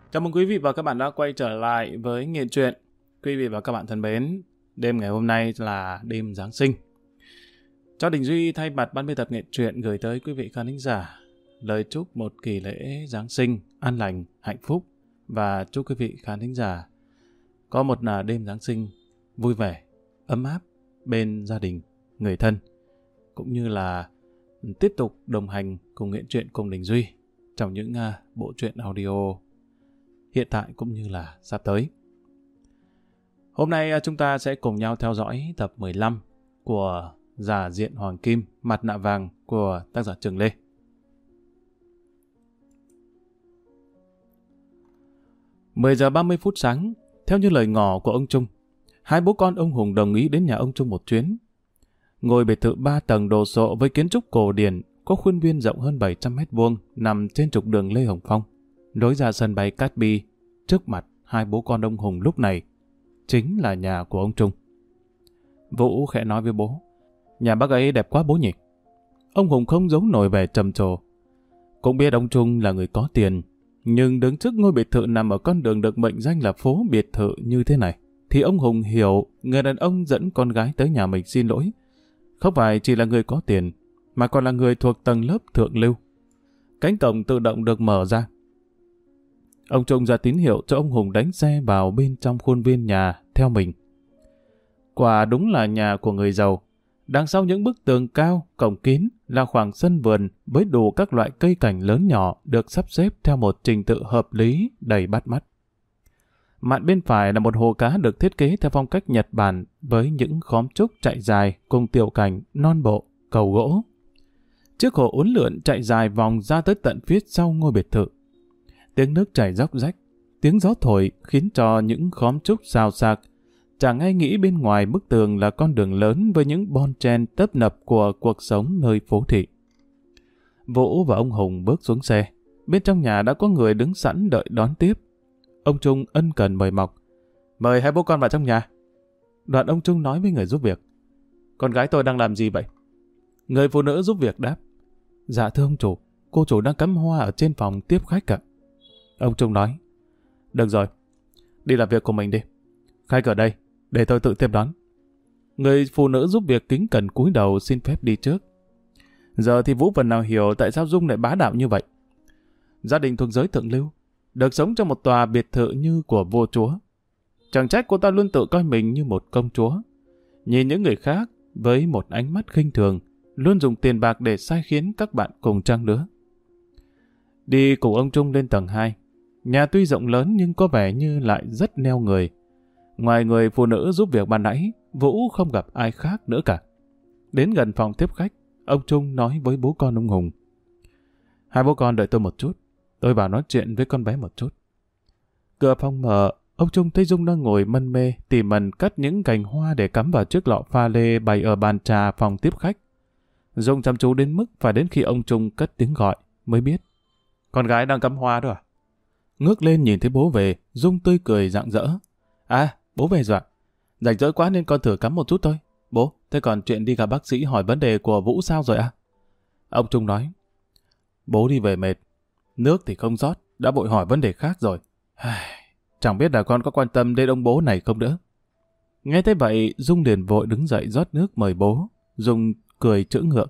Chào mừng quý vị và các bạn đã quay trở lại với Nghiện Truyện. Quý vị và các bạn thân mến, đêm ngày hôm nay là đêm Giáng sinh. Cho Đình Duy thay mặt ban biên tập Nghiện Truyện gửi tới quý vị khán thính giả lời chúc một kỳ lễ Giáng sinh an lành, hạnh phúc và chúc quý vị khán thính giả có một đêm Giáng sinh vui vẻ, ấm áp bên gia đình, người thân, cũng như là tiếp tục đồng hành cùng Nghiện Truyện cùng Đình Duy trong những bộ truyện audio hiện tại cũng như là sắp tới. Hôm nay chúng ta sẽ cùng nhau theo dõi tập 15 của Già Diện Hoàng Kim, Mặt Nạ Vàng của tác giả Trường Lê. Mười giờ 30 phút sáng, theo như lời ngỏ của ông Trung, hai bố con ông Hùng đồng ý đến nhà ông Trung một chuyến. Ngôi biệt thự 3 tầng đồ sộ với kiến trúc cổ điển, có khuôn viên rộng hơn 700 m2, nằm trên trục đường Lê Hồng Phong, lối ra sân bay Cát Bi. Trước mặt hai bố con ông Hùng lúc này chính là nhà của ông Trung. Vũ khẽ nói với bố: "Nhà bác ấy đẹp quá bố nhỉ?" Ông Hùng không giấu nổi vẻ trầm trồ. Cũng biết ông Trung là người có tiền, nhưng đứng trước ngôi biệt thự nằm ở con đường được mệnh danh là phố biệt thự như thế này, thì ông Hùng hiểu người đàn ông dẫn con gái tới nhà mình xin lỗi không phải chỉ là người có tiền, mà còn là người thuộc tầng lớp thượng lưu. Cánh cổng tự động được mở ra. Ông Trung ra tín hiệu cho ông Hùng đánh xe vào bên trong khuôn viên nhà theo mình. Quả đúng là nhà của người giàu. Đằng sau những bức tường cao, cổng kín là khoảng sân vườn với đủ các loại cây cảnh lớn nhỏ được sắp xếp theo một trình tự hợp lý đầy bắt mắt. Mạn bên phải là một hồ cá được thiết kế theo phong cách Nhật Bản với những khóm trúc chạy dài cùng tiểu cảnh, non bộ, cầu gỗ. Chiếc hồ uốn lượn chạy dài vòng ra tới tận phía sau ngôi biệt thự. Tiếng nước chảy róc rách, tiếng gió thổi khiến cho những khóm trúc xào xạc. Chẳng ai nghĩ bên ngoài bức tường là con đường lớn với những bon chen tấp nập của cuộc sống nơi phố thị. Vũ và ông Hùng bước xuống xe. Bên trong nhà đã có người đứng sẵn đợi đón tiếp. Ông Trung ân cần mời mọc: "Mời hai bố con vào trong nhà." Đoạn ông Trung nói với người giúp việc: "Con gái tôi đang làm gì vậy?" Người phụ nữ giúp việc đáp: "Dạ thưa ông chủ, cô chủ đang cắm hoa ở trên phòng tiếp khách ạ." Ông Trung nói: "Được rồi, đi làm việc của mình đi. Khách ở đây, để tôi tự tiếp đón." Người phụ nữ giúp việc kính cẩn cúi đầu xin phép đi trước. Giờ thì Vũ phần nào hiểu tại sao Dung lại bá đạo như vậy. Gia đình thuộc giới thượng lưu, được sống trong một tòa biệt thự như của vua chúa. Chẳng trách cô ta luôn tự coi mình như một công chúa. Nhìn những người khác với một ánh mắt khinh thường, luôn dùng tiền bạc để sai khiến các bạn cùng trang lứa. Đi cùng ông Trung lên tầng 2. Nhà tuy rộng lớn nhưng có vẻ như lại rất neo người. Ngoài người phụ nữ giúp việc ban nãy, Vũ không gặp ai khác nữa cả. Đến gần phòng tiếp khách, ông Trung nói với bố con ông Hùng: "Hai bố con đợi tôi một chút, tôi vào nói chuyện với con bé một chút." Cửa phòng mở, ông Trung thấy Dung đang ngồi mân mê tỉ mẩn cắt những cành hoa để cắm vào chiếc lọ pha lê bày ở bàn trà phòng tiếp khách. Dung chăm chú đến mức phải đến khi ông Trung cất tiếng gọi mới biết: "Con gái đang cắm hoa đó à?" Ngước lên nhìn thấy bố về, Dung tươi cười rạng rỡ: "À, bố về rồi ạ. Rảnh rỗi quá nên con thử cắm một chút thôi. Bố, thế còn chuyện đi gặp bác sĩ hỏi vấn đề của Vũ sao rồi ạ?" Ông Trung nói: "Bố đi về mệt, nước thì không rót, đã vội hỏi vấn đề khác rồi. Chẳng biết là con có quan tâm đến ông bố này không nữa." Nghe thế vậy, Dung liền vội đứng dậy rót nước mời bố. Dung cười chững ngượng: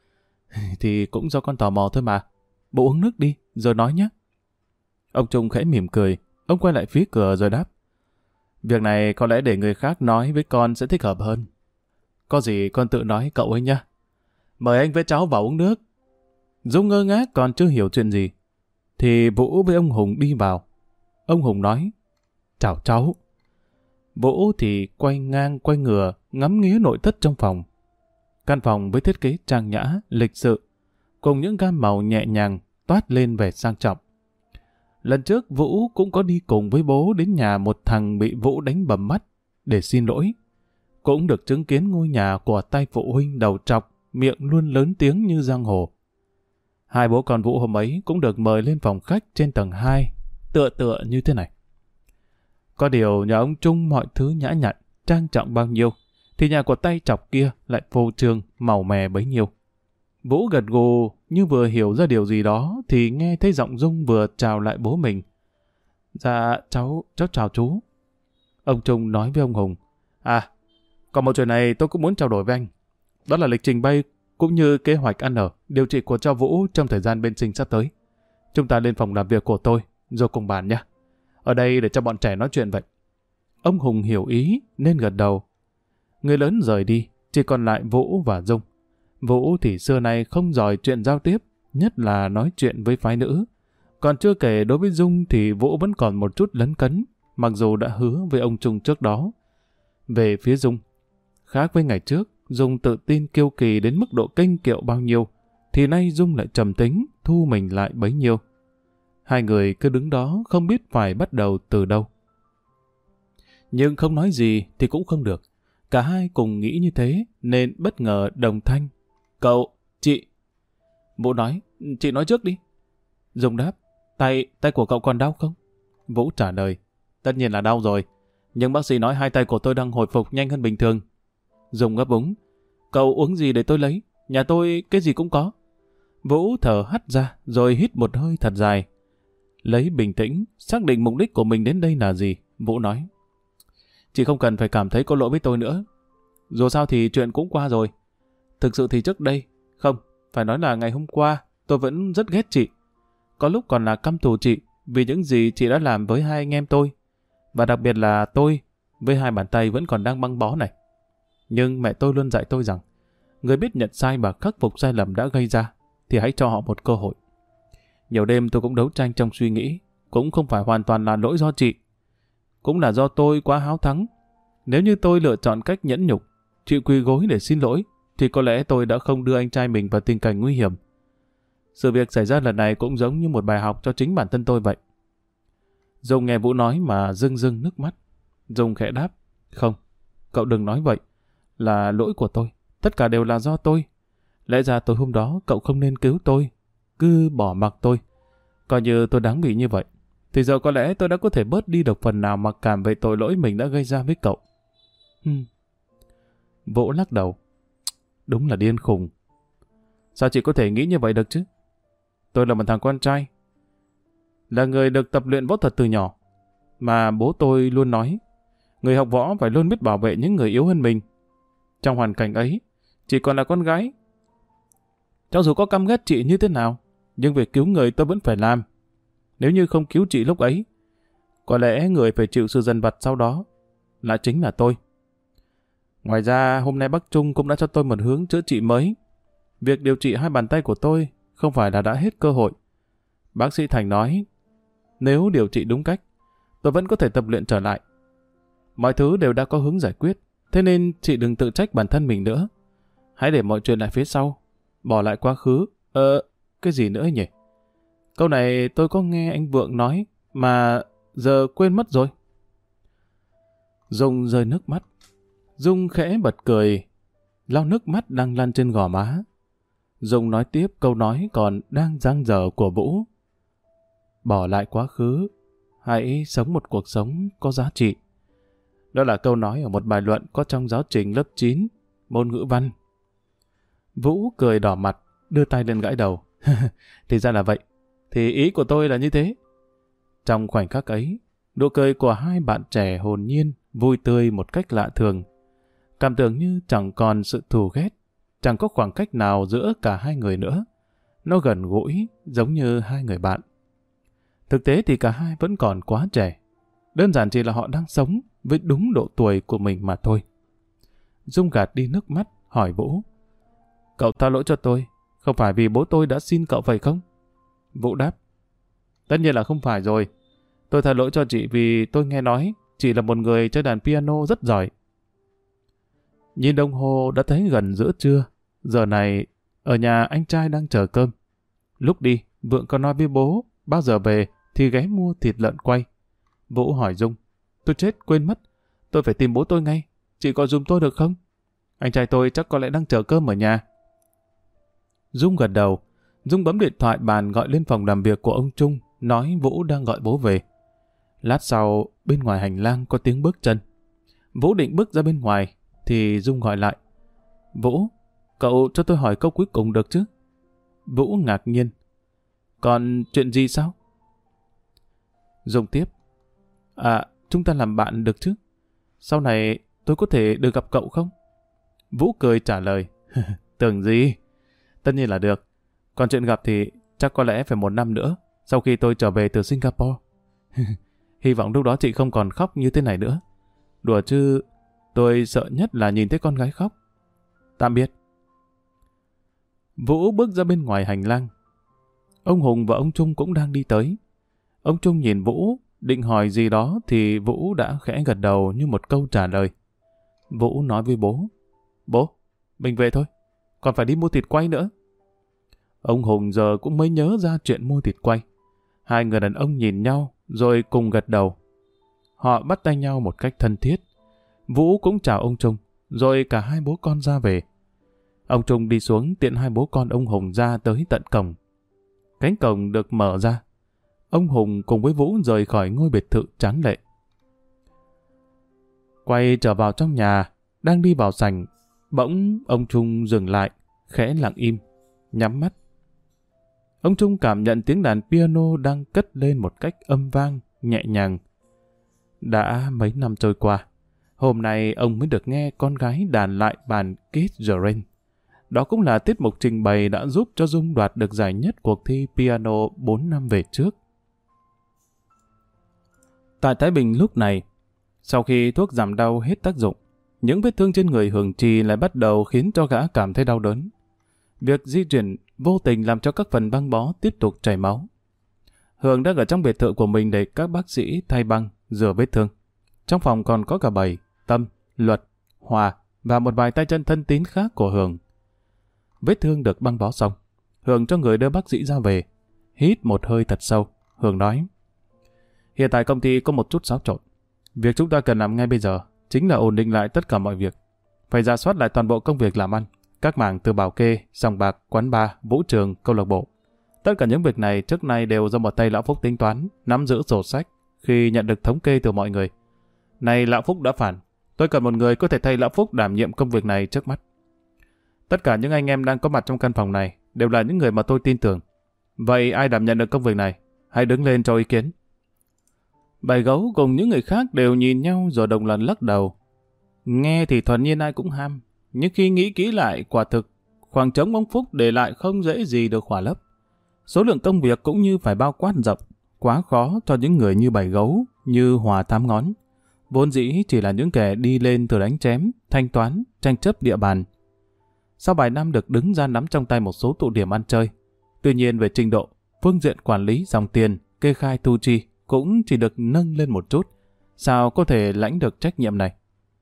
"Thì cũng do con tò mò thôi mà. Bố uống nước đi, rồi nói nhé." Ông Trung khẽ mỉm cười, ông quay lại phía cửa rồi đáp: "Việc này có lẽ để người khác nói với con sẽ thích hợp hơn. Có gì con tự nói cậu ấy nhé. Mời anh với cháu vào uống nước." Dung ngơ ngác còn chưa hiểu chuyện gì, thì Vũ với ông Hùng đi vào. Ông Hùng nói: "Chào cháu." Vũ thì quay ngang quay ngửa ngắm nghía nội thất trong phòng. Căn phòng với thiết kế trang nhã, lịch sự, cùng những gam màu nhẹ nhàng toát lên vẻ sang trọng. Lần trước Vũ cũng có đi cùng với bố đến nhà một thằng bị Vũ đánh bầm mắt để xin lỗi. Cũng được chứng kiến ngôi nhà của tay phụ huynh đầu trọc, miệng luôn lớn tiếng như giang hồ. Hai bố con Vũ hôm ấy cũng được mời lên phòng khách trên tầng 2, tựa như thế này. Có điều nhà ông Trung mọi thứ nhã nhặn, trang trọng bao nhiêu, thì nhà của tay chọc kia lại phô trương, màu mè bấy nhiêu. Vũ gật gù như vừa hiểu ra điều gì đó thì nghe thấy giọng Dung vừa chào lại bố mình. Dạ, cháu chào chú. Ông Trung nói với ông Hùng. À, còn một chuyện này tôi cũng muốn trao đổi với anh. Đó là lịch trình bay cũng như kế hoạch ăn ở, điều trị của cho Vũ trong thời gian bên sinh sắp tới. Chúng ta lên phòng làm việc của tôi, rồi cùng bàn nhé. Ở đây để cho bọn trẻ nói chuyện vậy. Ông Hùng hiểu ý nên gật đầu. Người lớn rời đi, chỉ còn lại Vũ và Dung. Vũ thì xưa nay không giỏi chuyện giao tiếp, nhất là nói chuyện với phái nữ. Còn chưa kể đối với Dung thì Vũ vẫn còn một chút lấn cấn, mặc dù đã hứa với ông Trung trước đó. Về phía Dung, khác với ngày trước, Dung tự tin kiêu kỳ đến mức độ kênh kiệu bao nhiêu, thì nay Dung lại trầm tính, thu mình lại bấy nhiêu. Hai người cứ đứng đó không biết phải bắt đầu từ đâu. Nhưng không nói gì thì cũng không được. Cả hai cùng nghĩ như thế nên bất ngờ đồng thanh. Cậu, chị. Vũ nói, chị nói trước đi. Dung đáp, tay của cậu còn đau không? Vũ trả lời, tất nhiên là đau rồi. Nhưng bác sĩ nói hai tay của tôi đang hồi phục nhanh hơn bình thường. Dung ấp úng, cậu uống gì để tôi lấy? Nhà tôi cái gì cũng có. Vũ thở hắt ra rồi hít một hơi thật dài. Lấy bình tĩnh, xác định mục đích của mình đến đây là gì. Vũ nói, chị không cần phải cảm thấy có lỗi với tôi nữa. Dù sao thì chuyện cũng qua rồi. Thực sự thì trước đây, không, phải nói là ngày hôm qua, tôi vẫn rất ghét chị. Có lúc còn là căm thù chị vì những gì chị đã làm với hai anh em tôi. Và đặc biệt là tôi, với hai bàn tay vẫn còn đang băng bó này. Nhưng mẹ tôi luôn dạy tôi rằng, người biết nhận sai và khắc phục sai lầm đã gây ra, thì hãy cho họ một cơ hội. Nhiều đêm tôi cũng đấu tranh trong suy nghĩ, cũng không phải hoàn toàn là lỗi do chị. Cũng là do tôi quá háo thắng. Nếu như tôi lựa chọn cách nhẫn nhục, chị quỳ gối để xin lỗi, thì có lẽ tôi đã không đưa anh trai mình vào tình cảnh nguy hiểm. Sự việc xảy ra lần này cũng giống như một bài học cho chính bản thân tôi vậy. Dung nghe Vũ nói mà rưng rưng nước mắt. Dung khẽ đáp, không, cậu đừng nói vậy. Là lỗi của tôi, tất cả đều là do tôi. Lẽ ra tối hôm đó cậu không nên cứu tôi, cứ bỏ mặc tôi. Coi như tôi đáng bị như vậy, thì giờ có lẽ tôi đã có thể bớt đi được phần nào mặc cảm về tội lỗi mình đã gây ra với cậu. Vũ lắc đầu. Đúng là điên khùng. Sao chị có thể nghĩ như vậy được chứ? Tôi là một thằng con trai, là người được tập luyện võ thuật từ nhỏ. Mà bố tôi luôn nói, người học võ phải luôn biết bảo vệ những người yếu hơn mình. Trong hoàn cảnh ấy, chị còn là con gái. Cho dù có căm ghét chị như thế nào, nhưng việc cứu người tôi vẫn phải làm. Nếu như không cứu chị lúc ấy, có lẽ người phải chịu sự dằn vặt sau đó là chính là tôi. Ngoài ra, hôm nay bác Trung cũng đã cho tôi một hướng chữa trị mới. Việc điều trị hai bàn tay của tôi không phải là đã hết cơ hội. Bác sĩ Thành nói, nếu điều trị đúng cách, tôi vẫn có thể tập luyện trở lại. Mọi thứ đều đã có hướng giải quyết, thế nên chị đừng tự trách bản thân mình nữa. Hãy để mọi chuyện lại phía sau, bỏ lại quá khứ. Cái gì nữa nhỉ? Câu này tôi có nghe anh Vượng nói, mà giờ quên mất rồi. Dung rơi nước mắt. Dung khẽ bật cười, lau nước mắt đang lăn trên gò má. Dung nói tiếp câu nói còn đang dang dở của Vũ. Bỏ lại quá khứ, hãy sống một cuộc sống có giá trị. Đó là câu nói ở một bài luận có trong giáo trình lớp 9, môn ngữ văn. Vũ cười đỏ mặt, đưa tay lên gãi đầu. Thì ra là vậy, thì ý của tôi là như thế. Trong khoảnh khắc ấy, nụ cười của hai bạn trẻ hồn nhiên, vui tươi một cách lạ thường. Cảm tưởng như chẳng còn sự thù ghét, chẳng có khoảng cách nào giữa cả hai người nữa. Nó gần gũi, giống như hai người bạn. Thực tế thì cả hai vẫn còn quá trẻ. Đơn giản chỉ là họ đang sống với đúng độ tuổi của mình mà thôi. Dung gạt đi nước mắt, hỏi Vũ. Cậu tha lỗi cho tôi, không phải vì bố tôi đã xin cậu vậy không? Vũ đáp. Tất nhiên là không phải rồi. Tôi tha lỗi cho chị vì tôi nghe nói chị là một người chơi đàn piano rất giỏi. Nhìn đồng hồ đã thấy gần giữa trưa. Giờ này, ở nhà anh trai đang chờ cơm. Lúc đi, Vượng còn nói với bố, bao giờ về thì ghé mua thịt lợn quay. Vũ hỏi Dung, tôi chết quên mất, tôi phải tìm bố tôi ngay, chị có giùm tôi được không? Anh trai tôi chắc có lẽ đang chờ cơm ở nhà. Dung gật đầu. Dung bấm điện thoại bàn gọi lên phòng làm việc của ông Trung, nói Vũ đang gọi bố về. Lát sau, bên ngoài hành lang có tiếng bước chân. Vũ định bước ra bên ngoài, thì Dung gọi lại. Vũ, cậu cho tôi hỏi câu cuối cùng được chứ? Vũ ngạc nhiên. Còn chuyện gì sao? Dung tiếp. À, chúng ta làm bạn được chứ? Sau này tôi có thể được gặp cậu không? Vũ cười trả lời. Tưởng gì? Tất nhiên là được. Còn chuyện gặp thì chắc có lẽ phải 1 năm nữa, sau khi tôi trở về từ Singapore. Hy vọng lúc đó chị không còn khóc như thế này nữa. Đùa chứ, tôi sợ nhất là nhìn thấy con gái khóc. Tạm biệt. Vũ bước ra bên ngoài hành lang. Ông Hùng và ông Trung cũng đang đi tới. Ông Trung nhìn Vũ, định hỏi gì đó thì Vũ đã khẽ gật đầu như một câu trả lời. Vũ nói với bố. Bố, mình về thôi, còn phải đi mua thịt quay nữa. Ông Hùng giờ cũng mới nhớ ra chuyện mua thịt quay. Hai người đàn ông nhìn nhau rồi cùng gật đầu. Họ bắt tay nhau một cách thân thiết. Vũ cũng chào ông Trung, rồi cả hai bố con ra về. Ông Trung đi xuống tiện hai bố con ông Hùng ra tới tận cổng. Cánh cổng được mở ra. Ông Hùng cùng với Vũ rời khỏi ngôi biệt thự tráng lệ. Quay trở vào trong nhà, đang đi vào sảnh, bỗng ông Trung dừng lại, khẽ lặng im, nhắm mắt. Ông Trung cảm nhận tiếng đàn piano đang cất lên một cách âm vang, nhẹ nhàng. Đã mấy năm trôi qua, hôm nay ông mới được nghe con gái đàn lại bản Kiss the Rain. Đó cũng là tiết mục trình bày đã giúp cho Dung đoạt được giải nhất cuộc thi piano 4 năm về trước. Tại Thái Bình lúc này, sau khi thuốc giảm đau hết tác dụng, những vết thương trên người Hường Trì lại bắt đầu khiến cho gã cảm thấy đau đớn. Việc di chuyển vô tình làm cho các phần băng bó tiếp tục chảy máu. Hường đang ở trong biệt thự của mình để các bác sĩ thay băng, rửa vết thương. Trong phòng còn có cả Bảy, Tâm, Luật, Hòa và một vài tay chân thân tín khác của Hường. Vết thương được băng bó xong, Hường cho người đưa bác sĩ ra về. Hít một hơi thật sâu, Hường nói: Hiện tại công ty có một chút xáo trộn. Việc chúng ta cần làm ngay bây giờ chính là ổn định lại tất cả mọi việc. Phải rà soát lại toàn bộ công việc làm ăn, các mảng từ bảo kê, sòng bạc, quán bar, vũ trường, câu lạc bộ. Tất cả những việc này trước nay đều do một tay Lão Phúc tính toán, nắm giữ sổ sách khi nhận được thống kê từ mọi người. Nay Lão Phúc đã phản, tôi cần một người có thể thay Lão Phúc đảm nhiệm công việc này trước mắt. Tất cả những anh em đang có mặt trong căn phòng này đều là những người mà tôi tin tưởng. Vậy ai đảm nhận được công việc này? Hãy đứng lên cho ý kiến. Bảy Gấu cùng những người khác đều nhìn nhau rồi đồng loạt lắc đầu. Nghe thì thuần nhiên ai cũng ham, nhưng khi nghĩ kỹ lại quả thực, khoảng trống ông Phúc để lại không dễ gì được khỏa lấp. Số lượng công việc cũng như phải bao quát rộng, quá khó cho những người như Bảy Gấu, như Hòa Tám Ngón. Vốn dĩ chỉ là những kẻ đi lên từ đánh chém, thanh toán, tranh chấp địa bàn. Sau vài năm được đứng ra nắm trong tay một số tụ điểm ăn chơi. Tuy nhiên về trình độ, phương diện quản lý dòng tiền, kê khai thu chi cũng chỉ được nâng lên một chút. Sao có thể lãnh được trách nhiệm này?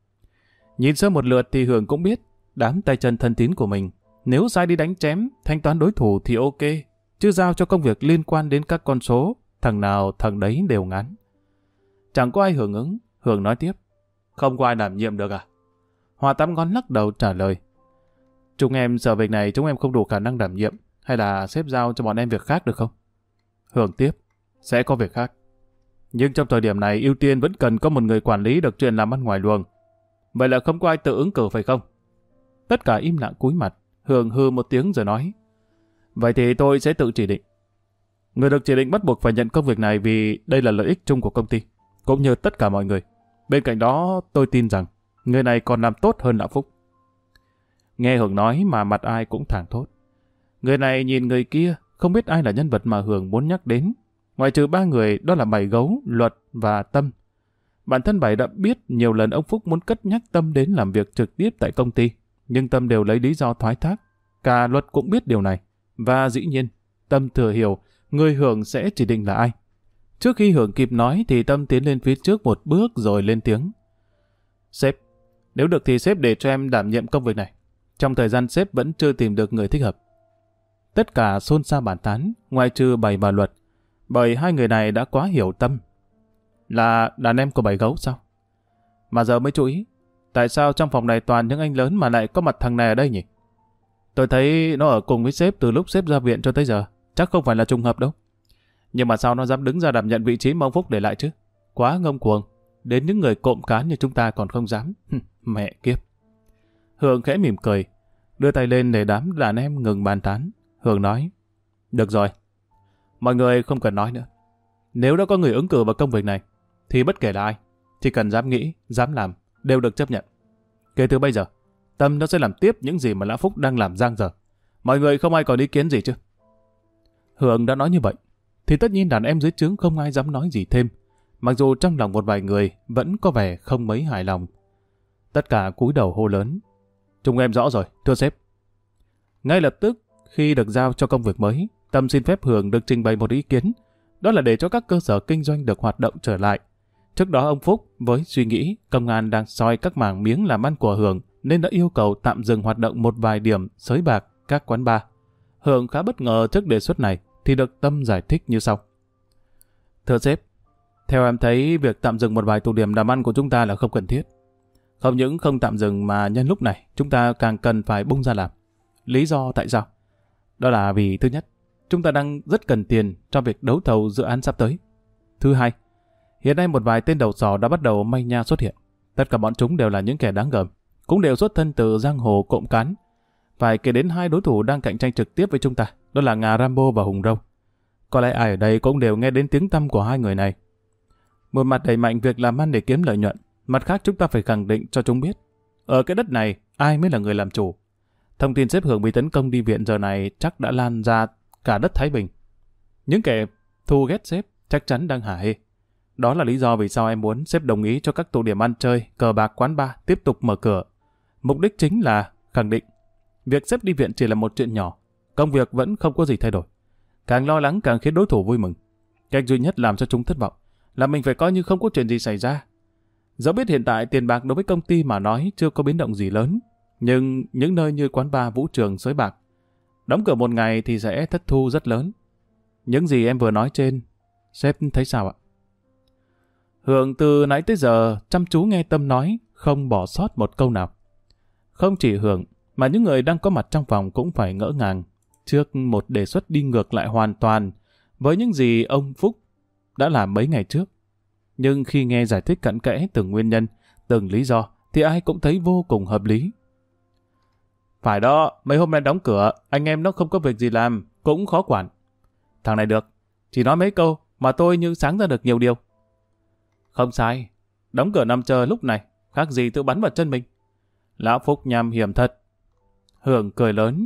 Nhìn sơ một lượt thì Hường cũng biết đám tay chân thân tín của mình. Nếu sai đi đánh chém, thanh toán đối thủ thì ok. Chứ giao cho công việc liên quan đến các con số, thằng nào thằng đấy đều ngán. Chẳng có ai hưởng ứng, Hường nói tiếp. Không có ai đảm nhiệm được à? Hòa Tám Ngón lắc đầu trả lời. Chúng em sợ việc này chúng em không đủ khả năng đảm nhiệm, hay là sếp giao cho bọn em việc khác được không? Hường tiếp. Sẽ có việc khác. Nhưng trong thời điểm này ưu tiên vẫn cần có một người quản lý được chuyện làm ăn ngoài luồng. Vậy là không có ai tự ứng cử phải không? Tất cả im lặng cúi mặt. Hường hư một tiếng rồi nói. Vậy thì tôi sẽ tự chỉ định. Người được chỉ định bắt buộc phải nhận công việc này vì đây là lợi ích chung của công ty, cũng như tất cả mọi người. Bên cạnh đó tôi tin rằng người này còn làm tốt hơn Lão Phúc. Nghe Hường nói mà mặt ai cũng thảng thốt. Người này nhìn người kia, không biết ai là nhân vật mà Hường muốn nhắc đến. Ngoại trừ 3 người, đó là Bảy Gấu, Luật và Tâm. Bản thân Bảy đã biết nhiều lần ông Phúc muốn cất nhắc Tâm đến làm việc trực tiếp tại công ty, nhưng Tâm đều lấy lý do thoái thác. Cả Luật cũng biết điều này. Và dĩ nhiên, Tâm thừa hiểu người Hường sẽ chỉ định là ai. Trước khi Hường kịp nói thì Tâm tiến lên phía trước một bước rồi lên tiếng. Sếp, nếu được thì sếp để cho em đảm nhiệm công việc này. Trong thời gian sếp vẫn chưa tìm được người thích hợp. Tất cả xôn xao bàn tán, ngoại trừ Bảy và Luật, bởi hai người này đã quá hiểu Tâm. Là đàn em của Bảy Gấu sao? Mà giờ mới chú ý, tại sao trong phòng này toàn những anh lớn mà lại có mặt thằng này ở đây nhỉ? Tôi thấy nó ở cùng với sếp từ lúc sếp ra viện cho tới giờ, chắc không phải là trùng hợp đâu. Nhưng mà sao nó dám đứng ra đảm nhận vị trí mà ông Phúc để lại chứ? Quá ngông cuồng, đến những người cộm cán như chúng ta còn không dám. Mẹ kiếp. Hường khẽ mỉm cười, đưa tay lên để đám đàn em ngừng bàn tán. Hường nói, được rồi, mọi người không cần nói nữa. Nếu đã có người ứng cử vào công việc này, thì bất kể là ai, chỉ cần dám nghĩ, dám làm, đều được chấp nhận. Kể từ bây giờ, Tâm nó sẽ làm tiếp những gì mà Lão Phúc đang làm dang dở. Mọi người không ai có ý kiến gì chứ? Hường đã nói như vậy, thì tất nhiên đàn em dưới trướng không ai dám nói gì thêm, mặc dù trong lòng một vài người vẫn có vẻ không mấy hài lòng. Tất cả cúi đầu hô lớn: "Chúng em rõ rồi, thưa sếp." Ngay lập tức, khi được giao cho công việc mới, Tâm xin phép Hường được trình bày một ý kiến, đó là để cho các cơ sở kinh doanh được hoạt động trở lại. Trước đó ông Phúc với suy nghĩ công an đang soi các mảng miếng làm ăn của Hường nên đã yêu cầu tạm dừng hoạt động một vài điểm sới bạc, các quán bar. Hường khá bất ngờ trước đề xuất này thì được Tâm giải thích như sau: "Thưa sếp, theo em thấy việc tạm dừng một vài tụ điểm làm ăn của chúng ta là không cần thiết. Không những không tạm dừng mà nhân lúc này chúng ta càng cần phải bung ra làm. Lý do tại sao? Đó là vì thứ nhất, chúng ta đang rất cần tiền cho việc đấu thầu dự án sắp tới. Thứ hai, hiện nay một vài tên đầu sỏ đã bắt đầu manh nha xuất hiện. Tất cả bọn chúng đều là những kẻ đáng gờm, cũng đều xuất thân từ giang hồ cộm cán. Phải kể đến hai đối thủ đang cạnh tranh trực tiếp với chúng ta, đó là Ngà Rambo và Hùng Râu. Có lẽ ai ở đây cũng đều nghe đến tiếng tăm của hai người này. Một mặt đẩy mạnh việc làm ăn để kiếm lợi nhuận, mặt khác chúng ta phải khẳng định cho chúng biết, ở cái đất này ai mới là người làm chủ. Thông tin sếp Hường bị tấn công đi viện giờ này chắc đã lan ra cả đất Thái Bình. Những kẻ thù ghét sếp chắc chắn đang hả hê. Đó là lý do vì sao em muốn sếp đồng ý cho các tụ điểm ăn chơi, cờ bạc, quán bar tiếp tục mở cửa. Mục đích chính là khẳng định việc sếp đi viện chỉ là một chuyện nhỏ, công việc vẫn không có gì thay đổi. Càng lo lắng càng khiến đối thủ vui mừng. Cách duy nhất làm cho chúng thất vọng là mình phải coi như không có chuyện gì xảy ra. Dẫu biết hiện tại tiền bạc đối với công ty mà nói chưa có biến động gì lớn, nhưng những nơi như quán bar, vũ trường, sới bạc đóng cửa một ngày thì sẽ thất thu rất lớn. Những gì em vừa nói trên, sếp thấy sao ạ?" Hường từ nãy tới giờ chăm chú nghe Tâm nói, không bỏ sót một câu nào. Không chỉ Hường, mà những người đang có mặt trong phòng cũng phải ngỡ ngàng trước một đề xuất đi ngược lại hoàn toàn với những gì ông Phúc đã làm mấy ngày trước. Nhưng khi nghe giải thích cặn kẽ từng nguyên nhân, từng lý do, thì ai cũng thấy vô cùng hợp lý. "Phải đó, mấy hôm nay đóng cửa, anh em nó không có việc gì làm, cũng khó quản. Thằng này được, chỉ nói mấy câu mà tôi như sáng ra được nhiều điều." "Không sai, đóng cửa nằm chờ lúc này, khác gì tự bắn vào chân mình. Lão Phúc nham hiểm thật." Hường cười lớn: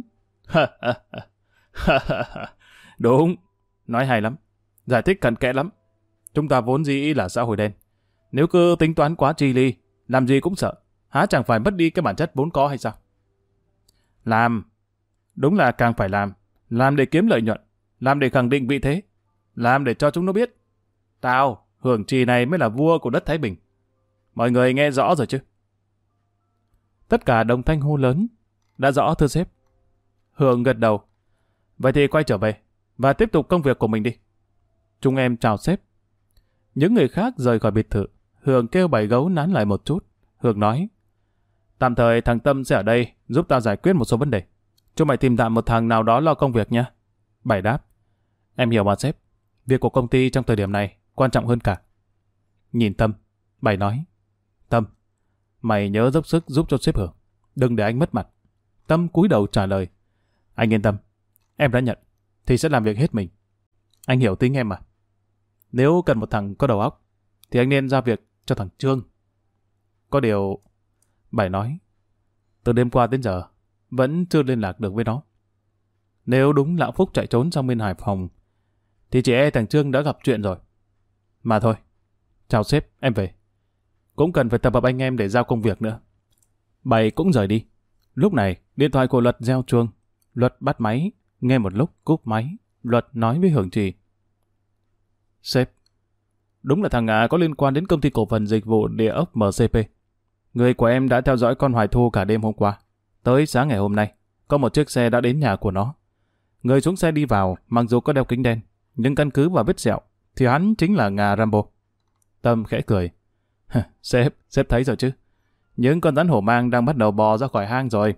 "Đúng, nói hay lắm, giải thích cặn kẽ lắm. Chúng ta vốn dĩ là xã hội đen. Nếu cứ tính toán quá chi ly, làm gì cũng sợ, há chẳng phải mất đi cái bản chất vốn có hay sao? Làm, đúng là càng phải làm để kiếm lợi nhuận, làm để khẳng định vị thế, làm để cho chúng nó biết tao, Hường Trì này mới là vua của đất Thái Bình. Mọi người nghe rõ rồi chứ?" Tất cả đồng thanh hô lớn: "Đã rõ thưa sếp." Hường gật đầu: "Vậy thì quay trở về và tiếp tục công việc của mình đi." Chúng em chào sếp. Những người khác rời khỏi biệt thự. Hường kêu Bảy Gấu nán lại một chút. Hường nói: "Tạm thời thằng Tâm sẽ ở đây giúp tao giải quyết một số vấn đề. Chúng mày tìm tạm một thằng nào đó lo công việc nha." Bảy đáp: "Em hiểu mà sếp. Việc của công ty trong thời điểm này quan trọng hơn cả." Nhìn Tâm, Bảy nói: "Tâm, mày nhớ dốc sức giúp cho sếp Hường, đừng để anh mất mặt." Tâm cúi đầu trả lời: "Anh yên tâm, em đã nhận thì sẽ làm việc hết mình. Anh hiểu tính em mà. Nếu cần một thằng có đầu óc thì anh nên giao việc cho thằng Trương." Có điều, Bảy nói, từ đêm qua đến giờ vẫn chưa liên lạc được với nó. Nếu đúng Lão Phúc chạy trốn sang bên Hải Phòng thì chị e thằng Trương đã gặp chuyện rồi. Mà thôi, chào sếp, em về. Cũng cần phải tập hợp anh em để giao công việc nữa." Bảy cũng rời đi. Lúc này, điện thoại của Luật reo chuông. Luật bắt máy, nghe một lúc cúp máy. Luật nói với Hường Trì: "Sếp, đúng là thằng Ngà có liên quan đến công ty cổ phần dịch vụ địa ốc MCP. Người của em đã theo dõi con Hoài Thu cả đêm hôm qua. Tới sáng ngày hôm nay, có một chiếc xe đã đến nhà của nó. Người xuống xe đi vào, mặc dù có đeo kính đen, nhưng căn cứ vào vết sẹo, thì hắn chính là Ngà Rambo." Tâm khẽ cười: Sếp thấy rồi chứ. Những con rắn hổ mang đang bắt đầu bò ra khỏi hang rồi."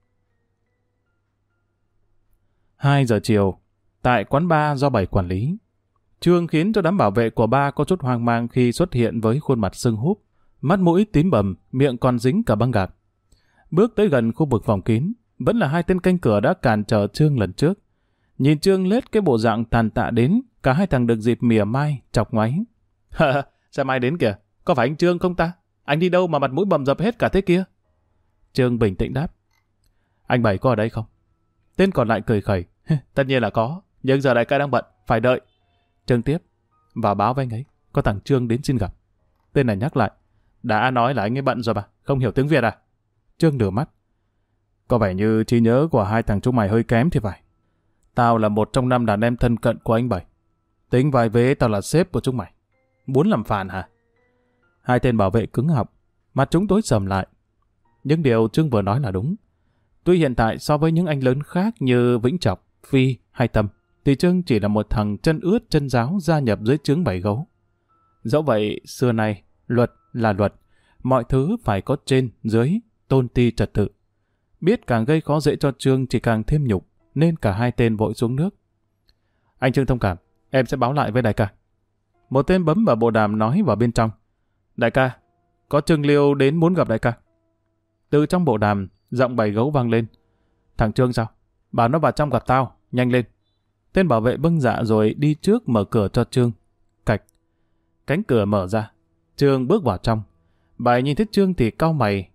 2 giờ chiều, tại quán bar do Bảy quản lý, Trương khiến cho đám bảo vệ của bar có chút hoang mang khi xuất hiện với khuôn mặt sưng húp, mắt mũi tím bầm, miệng còn dính cả băng gạc. Bước tới gần khu vực phòng kín, vẫn là hai tên canh cửa đã cản trở Trương lần trước. Nhìn Trương lết cái bộ dạng tàn tạ đến, cả hai thằng được dịp mỉa mai, chọc ngoáy. Xem ai đến kìa, có phải anh Trương không ta? Anh đi đâu mà mặt mũi bầm dập hết cả thế kia? Trương bình tĩnh đáp. Anh Bảy có ở đây không? Tên còn lại cười khẩy. Tất nhiên là có, nhưng giờ đại ca đang bận, phải đợi. Trương tiếp. Vào báo với anh ấy, có thằng Trương đến xin gặp. Tên này nhắc lại. Đã nói là anh ấy bận rồi mà, không hiểu tiếng Việt à? Trương nửa mắt. Có vẻ như trí nhớ của hai thằng chúng mày hơi kém thì phải. Tao là một trong 5 đàn em thân cận của anh Bảy. Tính vài vế tao là sếp của chúng mày. Muốn làm phản hả? Hai tên bảo vệ cứng họng, mặt chúng tối sầm lại. Nhưng điều Trương vừa nói là đúng. Tuy hiện tại so với những anh lớn khác như Vĩnh Trọc, Phi hay Tâm, thì Trương chỉ là một thằng chân ướt chân ráo gia nhập dưới trướng bảy gấu. Dẫu vậy, xưa nay, luật là luật, mọi thứ phải có trên, dưới, tôn ti trật tự. Biết càng gây khó dễ cho Trương chỉ càng thêm nhục, nên cả hai tên vội xuống nước. Anh Trương thông cảm, em sẽ báo lại với đại ca. Một tên bấm vào bộ đàm nói vào bên trong. Đại ca, có Trương Liêu đến muốn gặp đại ca. Từ trong bộ đàm, giọng bảy gấu vang lên. Thằng Trương sao? Bảo nó vào trong gặp tao, nhanh lên. Tên bảo vệ bưng dạ rồi đi trước mở cửa cho Trương. Cạch. Cánh cửa mở ra. Trương bước vào trong. Bảy nhìn thấy Trương thì cau mày.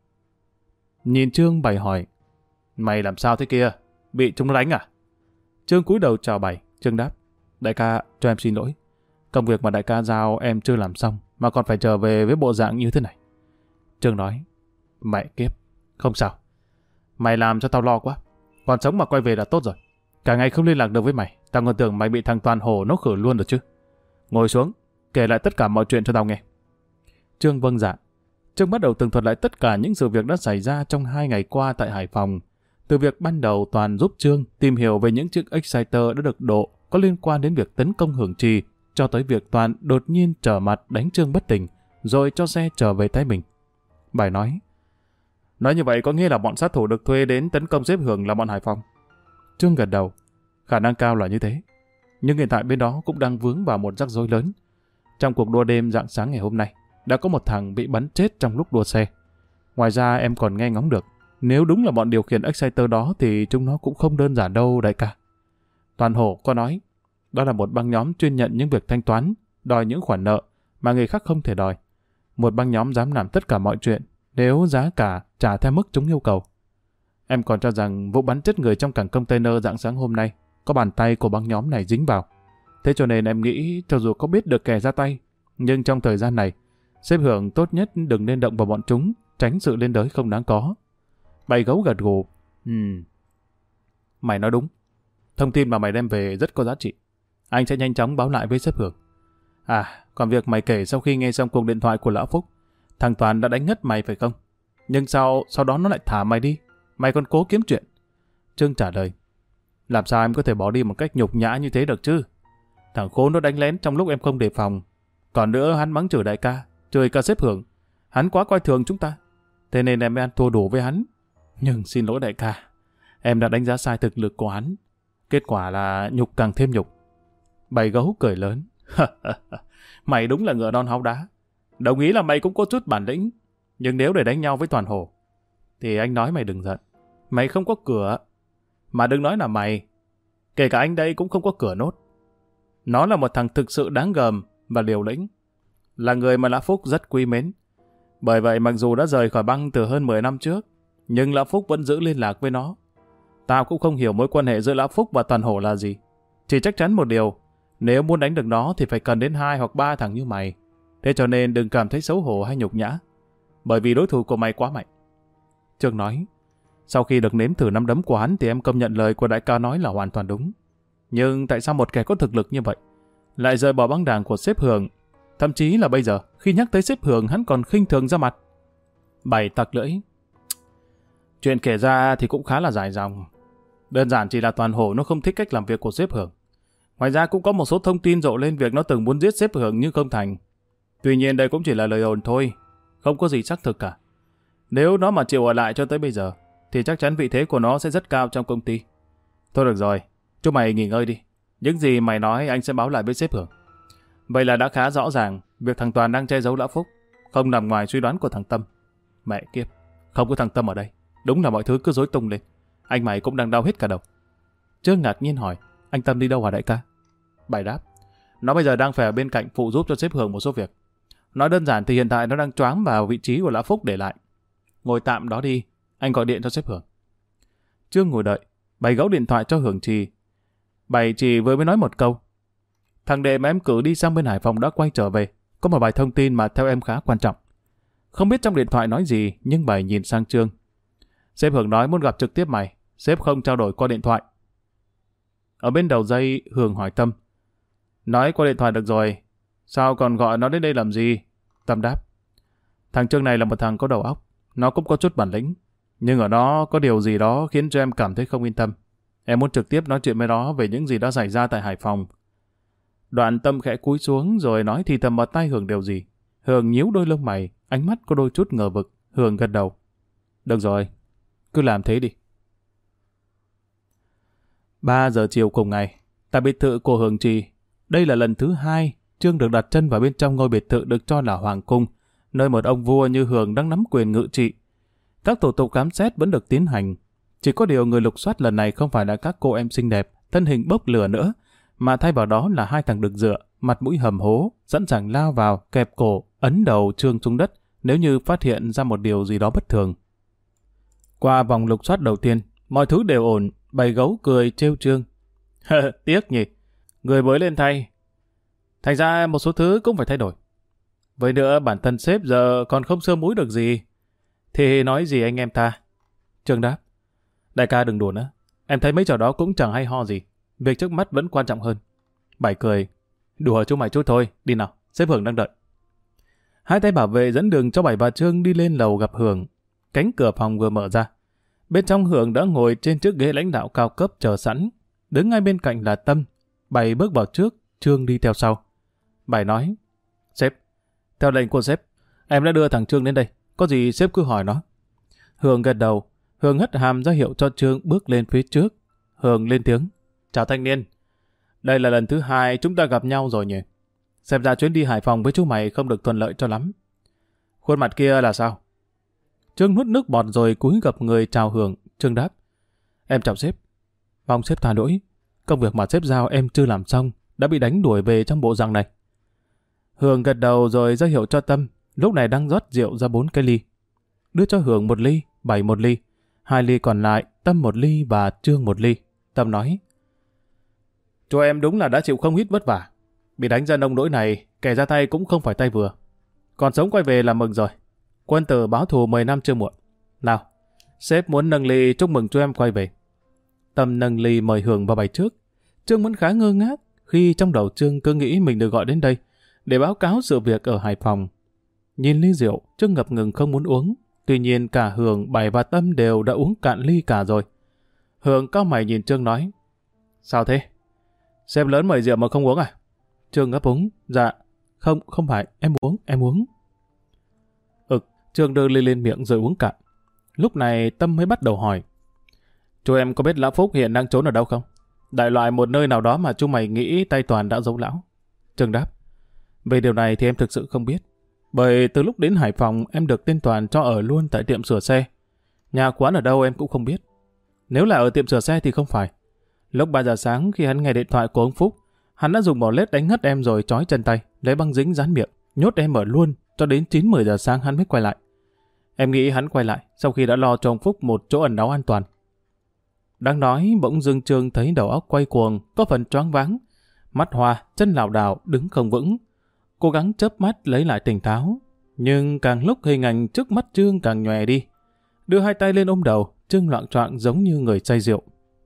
Nhìn Trương bảy hỏi. Mày làm sao thế kia? Bị chúng nó đánh à? Trương cúi đầu chào bảy. Trương đáp. Đại ca, cho em xin lỗi. Công việc mà đại ca giao em chưa làm xong, mà còn phải trở về với bộ dạng như thế này. Trương nói. Mẹ kiếp. Không sao. Mày làm cho tao lo quá. Còn sống mà quay về là tốt rồi. Cả ngày không liên lạc được với mày, tao còn tưởng mày bị thằng Toàn Hổ nó khử luôn rồi chứ. Ngồi xuống, kể lại tất cả mọi chuyện cho tao nghe. Trương vâng dạ. Trương bắt đầu tường thuật lại tất cả những sự việc đã xảy ra trong 2 ngày qua tại Hải Phòng. Từ việc ban đầu Toàn giúp Trương tìm hiểu về những chiếc Exciter đã được độ có liên quan đến việc tấn công Hưởng Trì, cho tới việc Toàn đột nhiên trở mặt đánh Trương bất tỉnh, rồi cho xe trở về Thái Bình. Bài nói như vậy có nghĩa là bọn sát thủ được thuê đến tấn công xếp Hưởng là bọn Hải Phòng. Trương gật đầu. Khả năng cao là như thế. Nhưng hiện tại bên đó cũng đang vướng vào một rắc rối lớn. Trong cuộc đua đêm rạng sáng ngày hôm nay, đã có một thằng bị bắn chết trong lúc đua xe. Ngoài ra em còn nghe ngóng được, nếu đúng là bọn điều khiển Exciter đó thì chúng nó cũng không đơn giản đâu đại ca. Toàn Hổ có nói, đó là một băng nhóm chuyên nhận những việc thanh toán, đòi những khoản nợ mà người khác không thể đòi. Một băng nhóm dám làm tất cả mọi chuyện, nếu giá cả trả theo mức chúng yêu cầu. Em còn cho rằng vụ bắn chết người trong cảng container rạng sáng hôm nay có bàn tay của băng nhóm này dính vào. Thế cho nên em nghĩ cho dù có biết được kẻ ra tay, nhưng trong thời gian này, sếp Hưởng tốt nhất đừng nên động vào bọn chúng, tránh sự lên đới không đáng có. Bảy gấu gật gù. Mày nói đúng. Thông tin mà mày đem về rất có giá trị. Anh sẽ nhanh chóng báo lại với sếp Hưởng. À, còn việc mày kể sau khi nghe xong cuộc điện thoại của Lão Phúc, thằng Toàn đã đánh ngất mày phải không? Nhưng sau đó nó lại thả mày đi. Mày còn cố kiếm chuyện. Trương trả lời. Làm sao em có thể bỏ đi một cách nhục nhã như thế được chứ? Thằng khốn nó đánh lén trong lúc em không đề phòng. Còn nữa hắn mắng chửi đại ca, chửi cả sếp Hưởng. Hắn quá coi thường chúng ta. Thế nên em mới ăn thua đủ với hắn. Nhưng xin lỗi đại ca, em đã đánh giá sai thực lực của hắn. Kết quả là nhục càng thêm nhục. Bảy gấu cười lớn. Mày đúng là ngựa non háu đá. Đồng ý là mày cũng có chút bản lĩnh. Nhưng nếu để đánh nhau với Toàn Hổ thì anh nói mày đừng giận. Mày không có cửa. Mà đừng nói là mày. Kể cả anh đây cũng không có cửa nốt. Nó là một thằng thực sự đáng gờm và liều lĩnh. Là người mà Lã Phúc rất quý mến. Bởi vậy mặc dù đã rời khỏi băng từ hơn 10 năm trước, nhưng Lã Phúc vẫn giữ liên lạc với nó. Tao cũng không hiểu mối quan hệ giữa Lã Phúc và Toàn Hổ là gì. Chỉ chắc chắn một điều, nếu muốn đánh được nó thì phải cần đến 2 hoặc 3 thằng như mày. Thế cho nên đừng cảm thấy xấu hổ hay nhục nhã, bởi vì đối thủ của mày quá mạnh. Trương nói, sau khi được nếm thử nắm đấm của hắn thì em công nhận lời của đại ca nói là hoàn toàn đúng. Nhưng tại sao một kẻ có thực lực như vậy lại rời bỏ băng đảng của sếp Hưởng? Thậm chí là bây giờ, khi nhắc tới sếp Hưởng hắn còn khinh thường ra mặt. Bảy tặc lưỡi. Chuyện kể ra thì cũng khá là dài dòng. Đơn giản chỉ là Toàn Hổ nó không thích cách làm việc của sếp Hưởng. Ngoài ra cũng có một số thông tin rộ lên việc nó từng muốn giết sếp Hưởng nhưng không thành. Tuy nhiên đây cũng chỉ là lời đồn thôi, không có gì xác thực cả. Nếu nó mà chịu ở lại cho tới bây giờ, thì chắc chắn vị thế của nó sẽ rất cao trong công ty. Thôi được rồi, chúng mày nghỉ ngơi đi. Những gì mày nói anh sẽ báo lại với sếp Hưởng. Vậy là đã khá rõ ràng, việc thằng Toàn đang che giấu Lã Phúc không nằm ngoài suy đoán của thằng Tâm. Mẹ kiếp, không có thằng Tâm ở đây, đúng là mọi thứ cứ rối tung lên. Anh mày cũng đang đau hết cả đầu. Trương ngạc nhiên hỏi, anh Tâm đi đâu hả đại ca? Bảy đáp, nó bây giờ đang phải ở bên cạnh phụ giúp cho sếp Hưởng một số việc. Nói đơn giản thì hiện tại nó đang choáng vào vị trí của Lão Phúc để lại. Ngồi tạm đó đi, anh gọi điện cho sếp Hưởng. Trương ngồi đợi, Bảy gấu điện thoại cho Hưởng Trì. Bảy chỉ vừa mới nói một câu. Thằng đệ mà em cử đi sang bên Hải Phòng đã quay trở về. Có một bài thông tin mà theo em khá quan trọng. Không biết trong điện thoại nói gì, nhưng Bảy nhìn sang Trương. Sếp Hưởng nói muốn gặp trực tiếp mày. Sếp không trao đổi qua điện thoại. Ở bên đầu dây, Hưởng hỏi Tâm. Nói qua điện thoại được rồi. Sao còn gọi nó đến đây làm gì? Tâm đáp. Thằng Trương này là một thằng có đầu óc. Nó cũng có chút bản lĩnh. Nhưng ở đó có điều gì đó khiến cho em cảm thấy không yên tâm. Em muốn trực tiếp nói chuyện với nó về những gì đã xảy ra tại Hải Phòng. Đoạn Tâm khẽ cúi xuống rồi nói thì thầm vào tai Hưởng điều gì. Hưởng nhíu đôi lông mày, ánh mắt có đôi chút ngờ vực. Hưởng gật đầu. Được rồi, cứ làm thế đi. 3 giờ chiều cùng ngày, tại biệt thự của Hưởng Trì. Đây là lần thứ 2 Trương được đặt chân vào bên trong ngôi biệt thự được cho là Hoàng Cung, nơi một ông vua như Hưởng đang nắm quyền ngự trị. Các thủ tục khám xét vẫn được tiến hành. Chỉ có điều người lục soát lần này không phải là các cô em xinh đẹp, thân hình bốc lửa nữa, mà thay vào đó là 2 thằng đực dựa, mặt mũi hầm hố, sẵn sàng lao vào, kẹp cổ, ấn đầu Trương xuống đất nếu như phát hiện ra một điều gì đó bất thường. Qua vòng lục soát đầu tiên, mọi thứ đều ổn. Bảy gấu cười trêu Trương. Tiếc nhỉ, người mới lên thay. Thành ra một số thứ cũng phải thay đổi. Với nữa bản thân sếp giờ còn không sơ múi được gì. Thì nói gì anh em ta? Trương đáp. Đại ca đừng đùa nữa. Em thấy mấy trò đó cũng chẳng hay ho gì. Việc trước mắt vẫn quan trọng hơn. Bảy cười. Đùa chúng mày chút thôi. Đi nào, sếp Hưởng đang đợi. 2 tay bảo vệ dẫn đường cho Bảy và Trương đi lên lầu gặp Hưởng. Cánh cửa phòng vừa mở ra. Bên trong Hưởng đã ngồi trên chiếc ghế lãnh đạo cao cấp chờ sẵn. Đứng ngay bên cạnh là Tâm. Bảy bước vào trước, Trương đi theo sau. Bảy nói. Sếp, theo lệnh của sếp, em đã đưa thằng Trương đến đây. Có gì sếp cứ hỏi nó. Hưởng gật đầu. Hưởng hất hàm ra hiệu cho Trương bước lên phía trước. Hưởng lên tiếng. Chào thanh niên. Đây là lần thứ 2 chúng ta gặp nhau rồi nhỉ? Xem ra chuyến đi Hải Phòng với chú mày không được thuận lợi cho lắm. Khuôn mặt kia là sao? Trương nuốt nước bọt rồi cúi gập người chào Hưởng. Trương đáp. Em chào sếp. Mong sếp tha lỗi. Công việc mà sếp giao em chưa làm xong, đã bị đánh đuổi về trong bộ dạng này. Hưởng gật đầu rồi ra hiệu cho Tâm, lúc này đang rót rượu ra 4 cái ly. Đưa cho Hưởng 1 ly, Bảy 1 ly. 2 ly còn lại, Tâm 1 ly và Trương 1 ly. Tâm nói. Chú em đúng là đã chịu không ít vất vả. Bị đánh ra nông nỗi này, kẻ ra tay cũng không phải tay vừa. Còn sống quay về là mừng rồi. Quân tử báo thù 10 năm chưa muộn. Nào, sếp muốn nâng ly chúc mừng chú em quay về. Tâm nâng ly mời Hưởng vào Bảy trước. Trương vẫn khá ngơ ngác khi trong đầu Trương cứ nghĩ mình được gọi đến đây để báo cáo sự việc ở Hải Phòng. Nhìn ly rượu, Trương ngập ngừng không muốn uống. Tuy nhiên cả Hưởng, Bảy và Tâm đều đã uống cạn ly cả rồi. Hưởng cau mày nhìn Trương nói. Sao thế? Sếp lớn mời rượu mà không uống à? Trương ấp úng. Dạ. Không phải, em uống. Trương đưa ly lên miệng rồi uống cạn. Lúc này Tâm mới bắt đầu hỏi. Chú em có biết Lão Phúc hiện đang trốn ở đâu không? Đại loại một nơi nào đó mà chú mày nghĩ tay Toàn đã giấu lão. Trương đáp. Về điều này thì em thực sự không biết. Bởi từ lúc đến Hải Phòng em được tên Toàn cho ở luôn tại tiệm sửa xe. Nhà quán ở đâu em cũng không biết. Nếu là ở tiệm sửa xe thì không phải. Lúc 3 giờ sáng khi hắn nghe điện thoại của ông Phúc, hắn đã dùng mỏ lết đánh ngất em rồi trói chân tay, lấy băng dính dán miệng, nhốt em ở luôn cho đến 9-10 giờ sáng hắn mới quay lại. Em nghĩ hắn quay lại sau khi đã lo cho ông Phúc một chỗ ẩn náu an toàn. Đang nói bỗng dưng Trương thấy đầu óc quay cuồng, có phần choáng váng, mắt hoa, chân lảo đảo, đứng không vững. Cố gắng chớp mắt lấy lại tỉnh táo, nhưng càng lúc hình ảnh trước mắt Trương càng nhòe đi. Đưa 2 tay lên ôm đầu, Trương loạng choạng giống như người say rượu.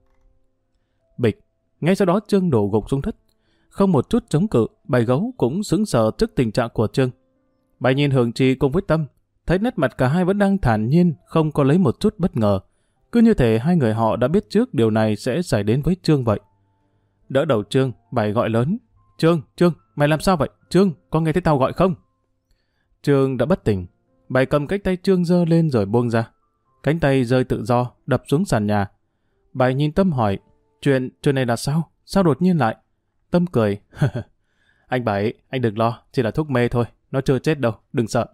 Bịch, ngay sau đó Trương đổ gục xuống đất. Không một chút chống cự, Bảy gấu cũng sững sờ trước tình trạng của Trương. Bảy nhìn Hưởng Trì cùng với Tâm, thấy nét mặt cả hai vẫn đang thản nhiên, không có lấy một chút bất ngờ. Cứ như thể 2 người họ đã biết trước điều này sẽ xảy đến với Trương vậy. Đỡ đầu Trương, Bảy gọi lớn. Trương, mày làm sao vậy? Trương, có nghe thấy tao gọi không? Trương đã bất tỉnh. Bảy cầm cánh tay Trương giơ lên rồi buông ra. Cánh tay rơi tự do, đập xuống sàn nhà. Bảy nhìn Tâm hỏi, chuyện này là sao? Sao đột nhiên lại? Tâm cười. Anh Bảy, anh đừng lo, chỉ là thuốc mê thôi, nó chưa chết đâu, đừng sợ.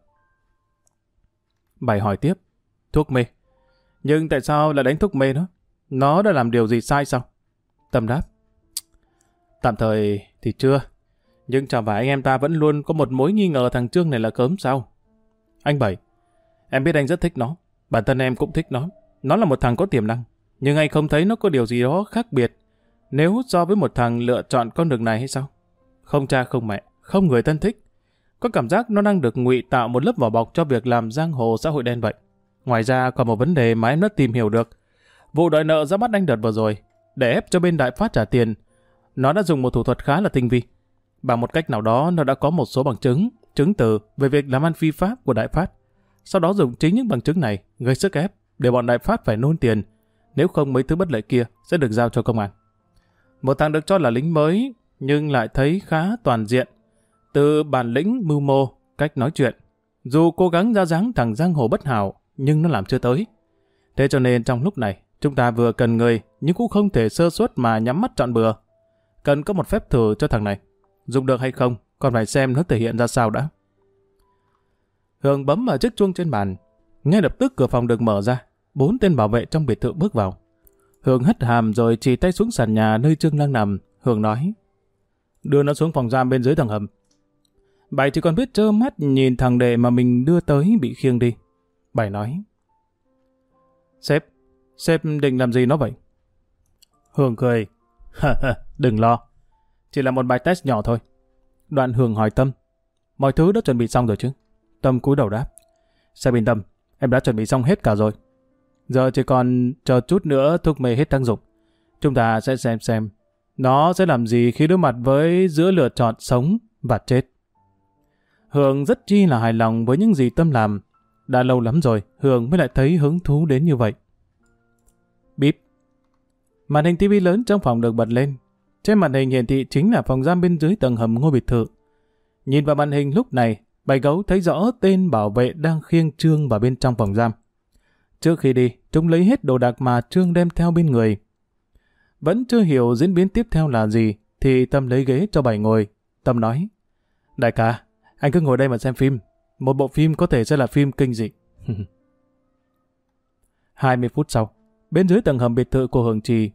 Bảy hỏi tiếp, thuốc mê? Nhưng tại sao lại đánh thuốc mê nó? Nó đã làm điều gì sai sao? Tâm đáp, tạm thời thì chưa, Nhưng chẳng phải anh em ta vẫn luôn có một mối nghi ngờ thằng Trương này là cớm sao? Anh Bảy, em biết anh rất thích nó. Bản thân em cũng thích nó. Nó là một thằng có tiềm năng. Nhưng anh không thấy nó có điều gì đó khác biệt nếu so với một thằng lựa chọn con đường này hay sao? Không cha không mẹ, không người thân thích. Có cảm giác nó đang được ngụy tạo một lớp vỏ bọc cho việc làm giang hồ xã hội đen vậy. Ngoài ra còn một vấn đề mà em đã tìm hiểu được. Vụ đòi nợ ra bắt anh đợt vừa rồi, để ép cho bên Đại Phát trả tiền, nó đã dùng một thủ thuật khá là tinh vi. Bằng một cách nào đó nó đã có một số bằng chứng, chứng từ về việc làm ăn phi pháp của Đại Phát. Sau đó dùng chính những bằng chứng này gây sức ép để bọn Đại Phát phải nôn tiền, nếu không mấy thứ bất lợi kia sẽ được giao cho công an. Một thằng được cho là lính mới nhưng lại thấy khá toàn diện, từ bản lĩnh, mưu mô, cách nói chuyện. Dù cố gắng ra dáng thằng giang hồ bất hảo nhưng nó làm chưa tới. Thế cho nên trong lúc này chúng ta vừa cần người nhưng cũng không thể sơ suất mà nhắm mắt chọn bừa. Cần có một phép thử cho thằng này. Dùng được hay không còn phải xem nó thể hiện ra sao đã. Hường bấm vào chiếc chuông trên bàn. Ngay lập tức cửa phòng được mở ra. 4 tên bảo vệ trong biệt thự bước vào. Hường hất hàm rồi chỉ tay xuống sàn nhà nơi Trương đang nằm. Hường nói: đưa nó xuống phòng giam bên dưới tầng hầm. Bảy chỉ còn biết trơ mắt nhìn thằng đệ mà mình đưa tới bị khiêng đi. Bảy nói: Sếp định làm gì nó vậy? Hường cười: đừng lo, chỉ là một bài test nhỏ thôi. Đoạn Hường hỏi Tâm: mọi thứ đã chuẩn bị xong rồi chứ? Tâm cúi đầu đáp: sếp yên tâm, em đã chuẩn bị xong hết cả rồi. Giờ chỉ còn chờ chút nữa thuốc mê hết tác dụng. Chúng ta sẽ xem nó sẽ làm gì khi đối mặt với giữa lựa chọn sống và chết. Hường rất chi là hài lòng với những gì Tâm làm. Đã lâu lắm rồi Hường mới lại thấy hứng thú đến như vậy. Bíp. Màn hình tivi lớn trong phòng được bật lên. Trên màn hình hiển thị chính là phòng giam bên dưới tầng hầm ngôi biệt thự. Nhìn vào màn hình lúc này, Bảy Gấu thấy rõ tên bảo vệ đang khiêng Trương vào bên trong phòng giam. Trước khi đi, chúng lấy hết đồ đạc mà Trương đem theo bên người. Vẫn chưa hiểu diễn biến tiếp theo là gì, thì Tâm lấy ghế cho Bảy ngồi. Tâm nói: đại ca, anh cứ ngồi đây mà xem phim. Một bộ phim có thể sẽ là phim kinh dị. 20 phút sau, bên dưới tầng hầm biệt thự của Hường Trì.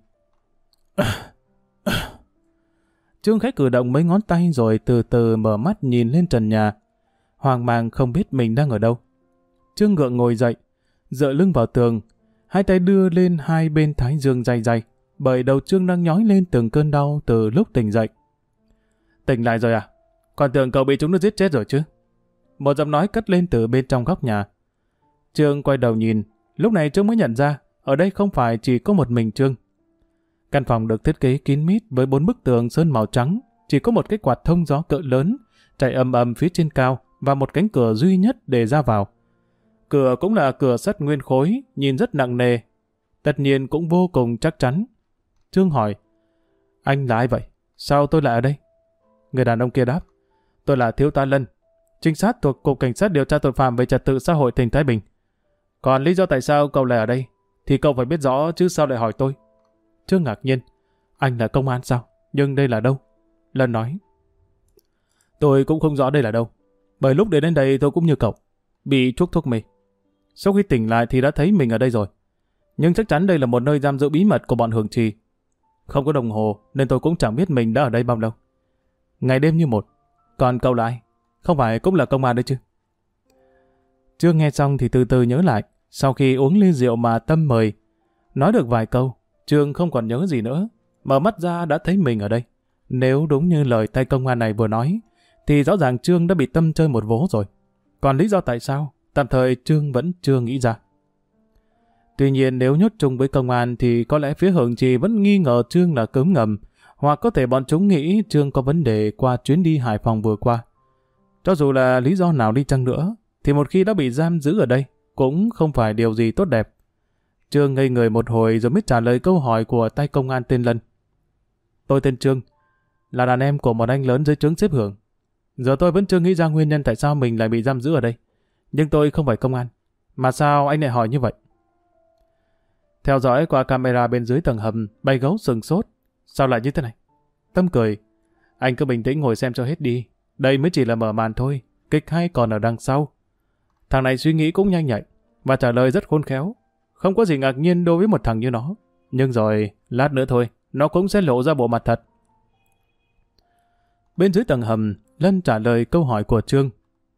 Trương khẽ cử động mấy ngón tay rồi từ từ mở mắt nhìn lên trần nhà. Hoang mang không biết mình đang ở đâu. Trương gượng ngồi dậy, dựa lưng vào tường, hai tay đưa lên hai bên thái dương day day, bởi đầu Trương đang nhói lên từng cơn đau từ lúc tỉnh dậy. Tỉnh lại rồi à? Còn tưởng cậu bị chúng nó giết chết rồi chứ? Một giọng nói cất lên từ bên trong góc nhà. Trương quay đầu nhìn, lúc này Trương mới nhận ra ở đây không phải chỉ có một mình Trương. Căn phòng được thiết kế kín mít với 4 bức tường sơn màu trắng, chỉ có một cái quạt thông gió cỡ lớn chạy ầm ầm phía trên cao và một cánh cửa duy nhất để ra vào. Cửa cũng là cửa sắt nguyên khối, nhìn rất nặng nề, tất nhiên cũng vô cùng chắc chắn. Trương hỏi: anh là ai vậy? Sao tôi lại ở đây? Người đàn ông kia đáp: tôi là Thiếu tá Lân, trinh sát thuộc Cục Cảnh sát điều tra tội phạm về trật tự xã hội tỉnh Thái Bình. Còn lý do tại sao cậu lại ở đây thì cậu phải biết rõ chứ sao lại hỏi tôi? Trương ngạc nhiên: anh là công an sao? Nhưng đây là đâu? Lân nói: tôi cũng không rõ đây là đâu, bởi lúc đến đây tôi cũng như cậu, bị chuốc thuốc mê. Sau khi tỉnh lại thì đã thấy mình ở đây rồi. Nhưng chắc chắn đây là một nơi giam giữ bí mật của bọn Hường Trì. Không có đồng hồ nên tôi cũng chẳng biết mình đã ở đây bao lâu. Ngày đêm như một. Còn cậu là ai? Không phải cũng là công an đấy chứ? Trương nghe xong thì từ từ nhớ lại. Sau khi uống ly rượu mà Tâm mời, nói được vài câu, Trương không còn nhớ gì nữa. Mở mắt ra đã thấy mình ở đây. Nếu đúng như lời tay công an này vừa nói, thì rõ ràng Trương đã bị Tâm chơi một vố rồi. Còn lý do tại sao, tạm thời Trương vẫn chưa nghĩ ra. Tuy nhiên nếu nhốt chung với công an thì có lẽ phía Hường Trì vẫn nghi ngờ Trương là cớm ngầm, hoặc có thể bọn chúng nghĩ Trương có vấn đề qua chuyến đi Hải Phòng vừa qua. Cho dù là lý do nào đi chăng nữa, thì một khi đã bị giam giữ ở đây, cũng không phải điều gì tốt đẹp. Trương ngây người một hồi rồi mới trả lời câu hỏi của tay công an tên Lân. Tôi tên Trương, là đàn em của một anh lớn dưới trướng xếp Hường. Giờ tôi vẫn chưa nghĩ ra nguyên nhân tại sao mình lại bị giam giữ ở đây. Nhưng tôi không phải công an. Mà sao anh lại hỏi như vậy? Theo dõi qua camera bên dưới tầng hầm, Bảy Gấu sừng sốt. Sao lại như thế này? Tâm cười. Anh cứ bình tĩnh ngồi xem cho hết đi. Đây mới chỉ là mở màn thôi. Kịch hay còn ở đằng sau. Thằng này suy nghĩ cũng nhanh nhạy và trả lời rất khôn khéo. Không có gì ngạc nhiên đối với một thằng như nó. Nhưng rồi, lát nữa thôi, nó cũng sẽ lộ ra bộ mặt thật. Bên dưới tầng hầm, Lân trả lời câu hỏi của Trương.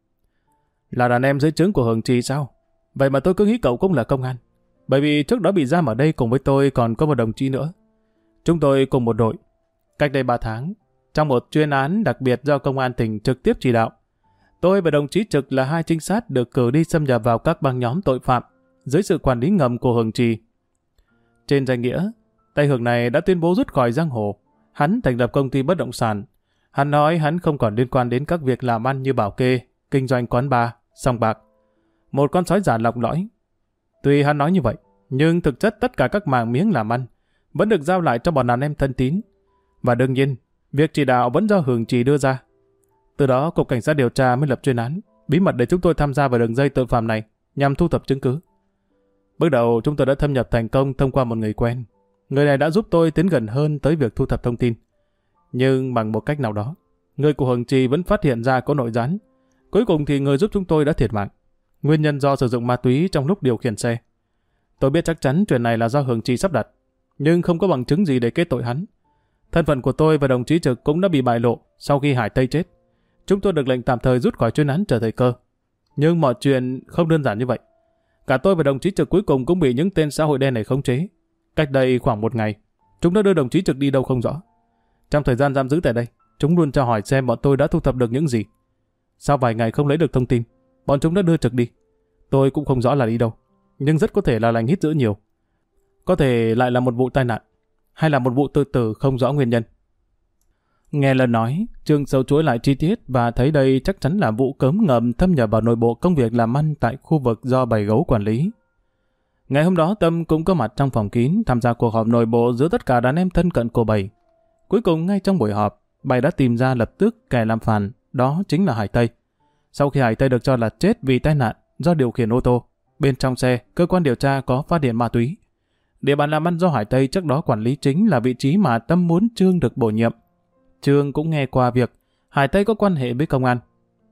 Là đàn em dưới trướng của Hường Trì sao? Vậy mà tôi cứ nghĩ cậu cũng là công an. Bởi vì trước đó bị giam ở đây cùng với tôi còn có một đồng chí nữa. Chúng tôi cùng một đội. Cách đây 3 tháng, trong một chuyên án đặc biệt do công an tỉnh trực tiếp chỉ đạo, tôi và đồng chí Trực là 2 trinh sát được cử đi xâm nhập vào các băng nhóm tội phạm dưới sự quản lý ngầm của Hường Trì. Trên danh nghĩa, tay Hường này đã tuyên bố rút khỏi giang hồ. Hắn thành lập công ty bất động sản. Hắn nói hắn không còn liên quan đến các việc làm ăn như bảo kê, kinh doanh quán bar, sòng bạc. Một con sói già lọc lõi. Tuy hắn nói như vậy, nhưng thực chất tất cả các mảng miếng làm ăn vẫn được giao lại cho bọn đàn em thân tín. Và đương nhiên, việc chỉ đạo vẫn do Hường Trì đưa ra. Từ đó, Cục Cảnh sát điều tra mới lập chuyên án, bí mật để chúng tôi tham gia vào đường dây tội phạm này nhằm thu thập chứng cứ. Bước đầu, chúng tôi đã thâm nhập thành công thông qua một người quen. Người này đã giúp tôi tiến gần hơn tới việc thu thập thông tin. Nhưng bằng một cách nào đó, người của Hường Trì vẫn phát hiện ra có nội gián. Cuối cùng thì người giúp chúng tôi đã thiệt mạng. Nguyên nhân do sử dụng ma túy trong lúc điều khiển xe. Tôi biết chắc chắn chuyện này là do Hường Trì sắp đặt, nhưng không có bằng chứng gì để kết tội hắn. Thân phận của tôi và đồng chí Trực cũng đã bị bại lộ sau khi Hải Tây chết. Chúng tôi được lệnh tạm thời rút khỏi chuyên án chờ thời cơ. Nhưng mọi chuyện không đơn giản như vậy. Cả tôi và đồng chí Trực cuối cùng cũng bị những tên xã hội đen này khống chế. Cách đây khoảng 1 ngày, chúng đã đưa đồng chí Trực đi đâu không rõ. Trong thời gian giam giữ tại đây, chúng luôn tra hỏi xem bọn tôi đã thu thập được những gì. Sau vài ngày không lấy được thông tin, bọn chúng đã đưa Trực đi. Tôi cũng không rõ là đi đâu, nhưng rất có thể là lành hít dữ nhiều. Có thể lại là một vụ tai nạn, hay là một vụ tự tử không rõ nguyên nhân. Nghe Lân nói, Trương sâu chuỗi lại chi tiết và thấy đây chắc chắn là vụ cấm ngầm thâm nhập vào nội bộ công việc làm ăn tại khu vực do Bảy Gấu quản lý. Ngày hôm đó Tâm cũng có mặt trong phòng kín tham gia cuộc họp nội bộ giữa tất cả đàn em thân cận của Bảy. Cuối cùng ngay trong buổi họp, Bảy đã tìm ra lập tức kẻ làm phản, đó chính là Hải Tây. Sau khi Hải Tây được cho là chết vì tai nạn do điều khiển ô tô, bên trong xe cơ quan điều tra có phát hiện ma túy. Địa bàn làm ăn do Hải Tây trước đó quản lý chính là vị trí mà Tâm muốn Trương được bổ nhiệm. Trương cũng nghe qua việc Hải Tây có quan hệ với công an.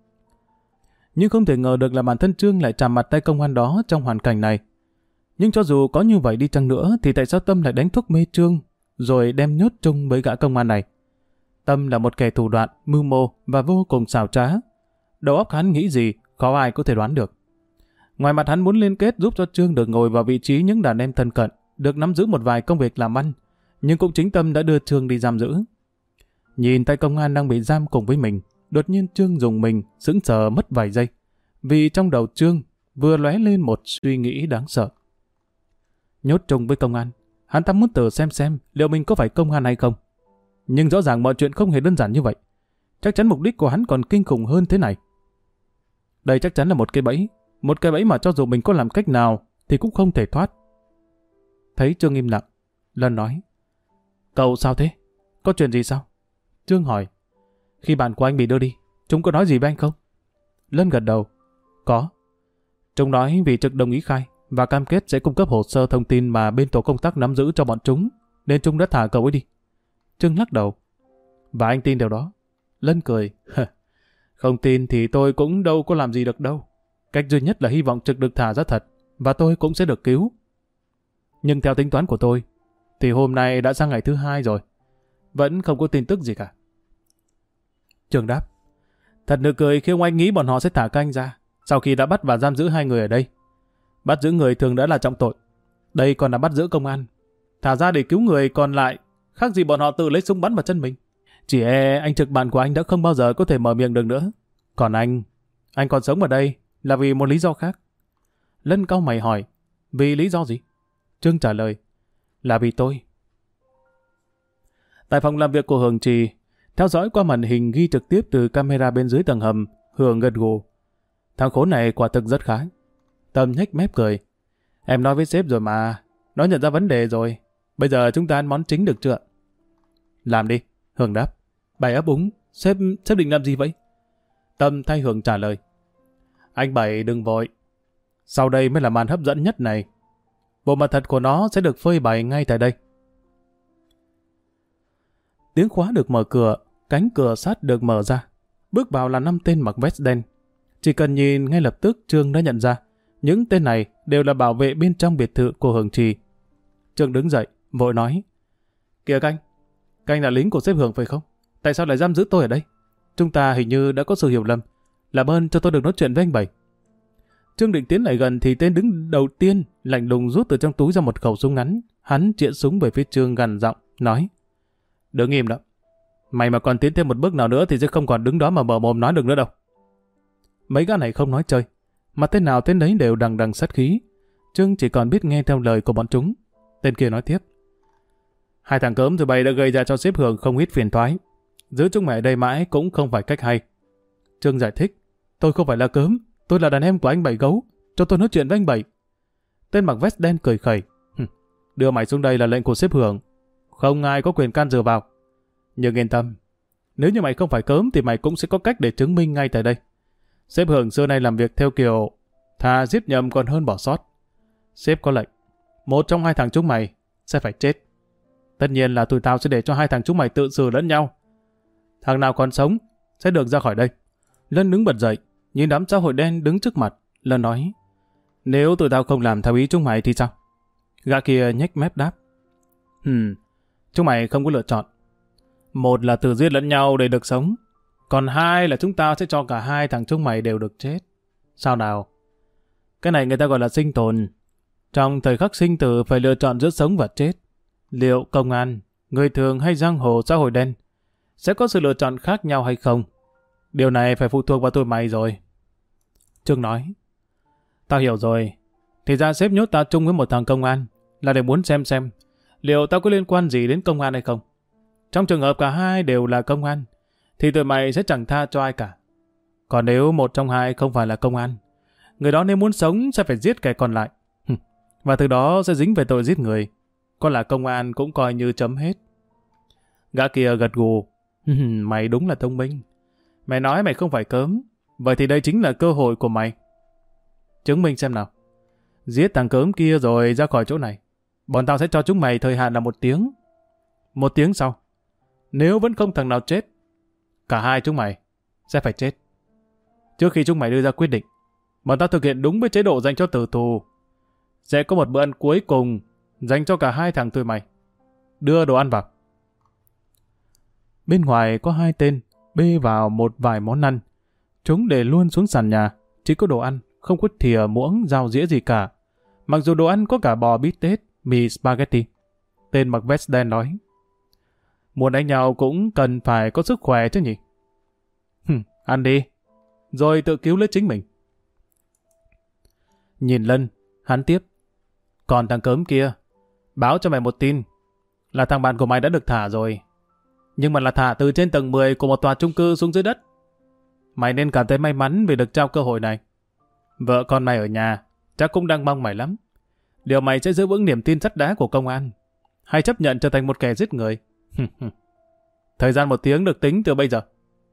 Nhưng không thể ngờ được là bản thân Trương lại chạm mặt tay công an đó trong hoàn cảnh này. Nhưng cho dù có như vậy đi chăng nữa thì tại sao Tâm lại đánh thuốc mê Trương rồi đem nhốt chung với gã công an này? Tâm là một kẻ thủ đoạn, mưu mô và vô cùng xảo trá. Đầu óc hắn nghĩ gì khó ai có thể đoán được. Ngoài mặt hắn muốn liên kết giúp cho Trương được ngồi vào vị trí những đàn em thân cận, được nắm giữ một vài công việc làm ăn, nhưng cũng chính Tâm đã đưa Trương đi giam giữ. Nhìn tay công an đang bị giam cùng với mình, đột nhiên Trương dùng mình sững sờ mất vài giây, vì trong đầu Trương vừa lóe lên một suy nghĩ đáng sợ. Nhốt chung với công an, hắn ta muốn thử xem liệu mình có phải công an hay không. Nhưng rõ ràng mọi chuyện không hề đơn giản như vậy. Chắc chắn mục đích của hắn còn kinh khủng hơn thế này. Đây chắc chắn là một cái bẫy mà cho dù mình có làm cách nào thì cũng không thể thoát. Thấy Trương im lặng, Lân nói: Cậu sao thế? Có chuyện gì sao? Trương hỏi: Khi bạn của anh bị đưa đi, chúng có nói gì với anh không? Lân gật đầu: Có. Chúng nói vì Trực đồng ý khai và cam kết sẽ cung cấp hồ sơ thông tin mà bên tổ công tác nắm giữ cho bọn chúng, nên chúng đã thả cậu ấy đi. Trương lắc đầu: Và anh tin điều đó? Lân cười: Không tin thì tôi cũng đâu có làm gì được đâu. Cách duy nhất là hy vọng Trực được thả ra thật, và tôi cũng sẽ được cứu. Nhưng theo tính toán của tôi, thì hôm nay đã sang ngày thứ 2 rồi, vẫn không có tin tức gì cả. Trương đáp: Thật nực cười khi ông anh nghĩ bọn họ sẽ thả các anh ra, sau khi đã bắt và giam giữ 2 người ở đây. Bắt giữ người thường đã là trọng tội, đây còn là bắt giữ công an. Thả ra để cứu người còn lại, khác gì bọn họ tự lấy súng bắn vào chân mình. Chỉ anh Trực bạn của anh đã không bao giờ có thể mở miệng được nữa. Còn anh còn sống ở đây là vì một lý do khác. Lân cau mày hỏi: Vì lý do gì? Trương trả lời: Là vì tôi. Tại phòng làm việc của Hường Trì, theo dõi qua màn hình ghi trực tiếp từ camera bên dưới tầng hầm, Hường gật gù: Thằng khốn này quả thực rất khá. Tâm nhếch mép cười: Em nói với sếp rồi mà, nó nhận ra vấn đề rồi. Bây giờ chúng ta ăn món chính được chưa? Làm đi, Hường đáp. Bảy ấp úng: Sếp định làm gì vậy? Tâm thay Hường trả lời: Anh Bảy đừng vội. Sau đây mới là màn hấp dẫn nhất này. Bộ mặt thật của nó sẽ được phơi bày ngay tại đây. Tiếng khóa được mở cửa, cánh cửa sắt được mở ra. Bước vào là 5 tên mặc vest đen. Chỉ cần nhìn ngay lập tức Trương đã nhận ra, những tên này đều là bảo vệ bên trong biệt thự của Hường Trì. Trương đứng dậy, vội nói: Kìa canh là lính của sếp Hường phải không? Tại sao lại giam giữ tôi ở đây? chúng ta hình như đã có sự hiểu lầm. Làm ơn cho tôi được nói chuyện với anh Bảy. Trương định tiến lại gần thì tên đứng đầu tiên lạnh lùng rút từ trong túi ra một khẩu súng ngắn. Hắn chĩa súng về phía Trương gằn giọng, nói: Đứng im đó. Mày mà còn tiến thêm một bước nào nữa thì sẽ không còn đứng đó mà mở mồm nói được nữa đâu. Mấy gã này không nói chơi, mà tên nào tên đấy đều đằng đằng sát khí. Trương chỉ còn biết nghe theo lời của bọn chúng. Tên kia nói tiếp: Hai thằng cớm tụi bay đã gây ra cho sếp Hường không ít phiền toái. Giữ chúng mày ở đây mãi cũng không phải cách hay. Trương giải thích: Tôi không phải là cớm, tôi là đàn em của anh Bảy Gấu. Cho tôi nói chuyện với anh Bảy. Tên mặc vest đen cười khẩy: Đưa mày xuống đây là lệnh của sếp Hường, không ai có quyền can dự vào. Nhưng yên tâm, nếu như mày không phải cớm thì mày cũng sẽ có cách để chứng minh ngay tại đây. Sếp Hường xưa nay làm việc theo kiểu thà giết nhầm còn hơn bỏ sót. Sếp có lệnh, một trong hai thằng chúng mày sẽ phải chết. Tất nhiên là tụi tao sẽ để cho hai thằng chúng mày tự xử lẫn nhau. Thằng nào còn sống sẽ được ra khỏi đây. Lân đứng bật dậy, nhìn đám xã hội đen đứng trước mặt. Lân nói: Nếu tụi tao không làm theo ý chúng mày thì sao? Gã kia nhếch mép đáp: Chúng mày không có lựa chọn. Một là tự giết lẫn nhau để được sống, còn hai là chúng ta sẽ cho cả hai thằng chúng mày đều được chết. Sao nào? Cái này người ta gọi là sinh tồn. Trong thời khắc sinh tử phải lựa chọn giữa sống và chết. Liệu công an, người thường hay giang hồ xã hội đen sẽ có sự lựa chọn khác nhau hay không? Điều này phải phụ thuộc vào tụi mày rồi. Trương nói: Tao hiểu rồi. Thì ra sếp nhốt tao chung với một thằng công an là để muốn xem liệu tao có liên quan gì đến công an hay không. Trong trường hợp cả hai đều là công an thì tụi mày sẽ chẳng tha cho ai cả. Còn nếu một trong hai không phải là công an, người đó nếu muốn sống sẽ phải giết kẻ còn lại. Và từ đó sẽ dính về tội giết người. Còn là công an cũng coi như chấm hết. Gã kia gật gù: Mày đúng là thông minh. Mày nói mày không phải cớm, vậy thì đây chính là cơ hội của mày. Chứng minh xem nào. Giết thằng cớm kia rồi ra khỏi chỗ này, bọn tao sẽ cho chúng mày thời hạn là 1 tiếng. 1 tiếng sau, nếu vẫn không thằng nào chết, cả hai chúng mày sẽ phải chết. Trước khi chúng mày đưa ra quyết định, bọn tao thực hiện đúng với chế độ dành cho tử tù. Sẽ có một bữa ăn cuối cùng dành cho cả hai thằng tụi mày. Đưa đồ ăn vào. Bên ngoài có hai tên bê vào một vài món ăn. Chúng để luôn xuống sàn nhà, chỉ có đồ ăn, không có thìa muỗng dao dĩa gì cả. Mặc dù đồ ăn có cả bò bít tết, mì spaghetti. Tên mặc vest đen nói: Muốn đánh nhau cũng cần phải có sức khỏe chứ nhỉ? Ăn đi, rồi tự cứu lấy chính mình. Nhìn Lân, hắn tiếp: Còn thằng cớm kia, báo cho mày một tin, là thằng bạn của mày đã được thả rồi. Nhưng mà là thả từ trên tầng 10 của một tòa chung cư xuống dưới đất. Mày nên cảm thấy may mắn vì được trao cơ hội này. Vợ con mày ở nhà chắc cũng đang mong mày lắm. Liệu mày sẽ giữ vững niềm tin sắt đá của công an, hay chấp nhận trở thành một kẻ giết người? Thời gian 1 tiếng được tính từ bây giờ.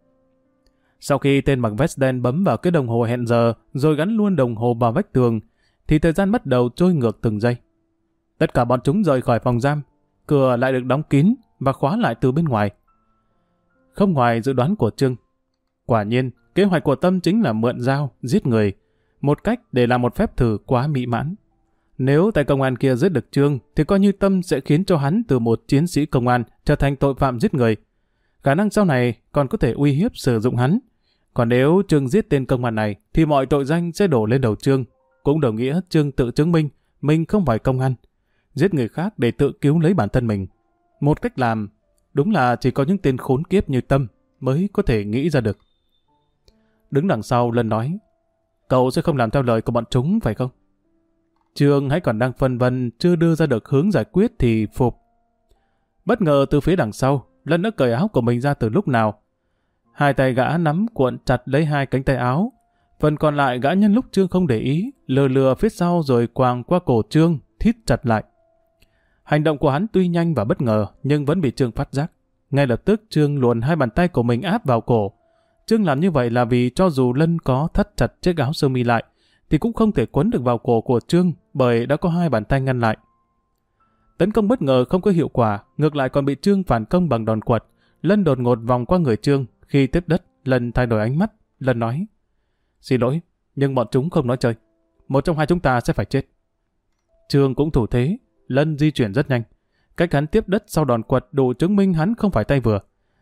Sau khi tên mặc vest đen bấm vào cái đồng hồ hẹn giờ rồi gắn luôn đồng hồ vào vách tường, thì thời gian bắt đầu trôi ngược từng giây. Tất cả bọn chúng rời khỏi phòng giam, cửa lại được đóng kín và khóa lại từ bên ngoài. Không ngoài dự đoán của Trương. Quả nhiên, kế hoạch của Tâm chính là mượn dao, giết người, một cách để làm một phép thử quá mỹ mãn. Nếu tay công an kia giết được Trương, thì coi như Tâm sẽ khiến cho hắn từ một chiến sĩ công an trở thành tội phạm giết người. Khả năng sau này còn có thể uy hiếp sử dụng hắn. Còn nếu Trương giết tên công an này, thì mọi tội danh sẽ đổ lên đầu Trương. Cũng đồng nghĩa Trương tự chứng minh mình không phải công an, giết người khác để tự cứu lấy bản thân mình. Một cách làm, đúng là chỉ có những tên khốn kiếp như Tâm mới có thể nghĩ ra được. Đứng đằng sau Lân nói: Cậu sẽ không làm theo lời của bọn chúng phải không? Trương hãy còn đang phân vân chưa đưa ra được hướng giải quyết thì phục. Bất ngờ từ phía đằng sau, Lân đã cởi áo của mình ra từ lúc nào. Hai tay gã nắm cuộn chặt lấy hai cánh tay áo. Phần còn lại gã nhân lúc Trương không để ý, lừa lừa phía sau rồi quàng qua cổ Trương, thít chặt lại. Hành động của hắn tuy nhanh và bất ngờ, nhưng vẫn bị Trương phát giác. Ngay lập tức Trương luồn hai bàn tay của mình áp vào cổ. Trương làm như vậy là vì cho dù Lân có thắt chặt chiếc áo sơ mi lại, thì cũng không thể quấn được vào cổ của Trương, bởi đã có hai bàn tay ngăn lại. Tấn công bất ngờ không có hiệu quả, ngược lại còn bị Trương phản công bằng đòn quật. Lân đột ngột vòng qua người Trương. Khi tiếp đất, Lân thay đổi ánh mắt. Lân nói: Xin lỗi, nhưng bọn chúng không nói chơi. Một trong hai chúng ta sẽ phải chết. Trương cũng thủ thế. Lân di chuyển rất nhanh. Cách hắn tiếp đất sau đòn quật đủ chứng minh hắn không phải tay vừa.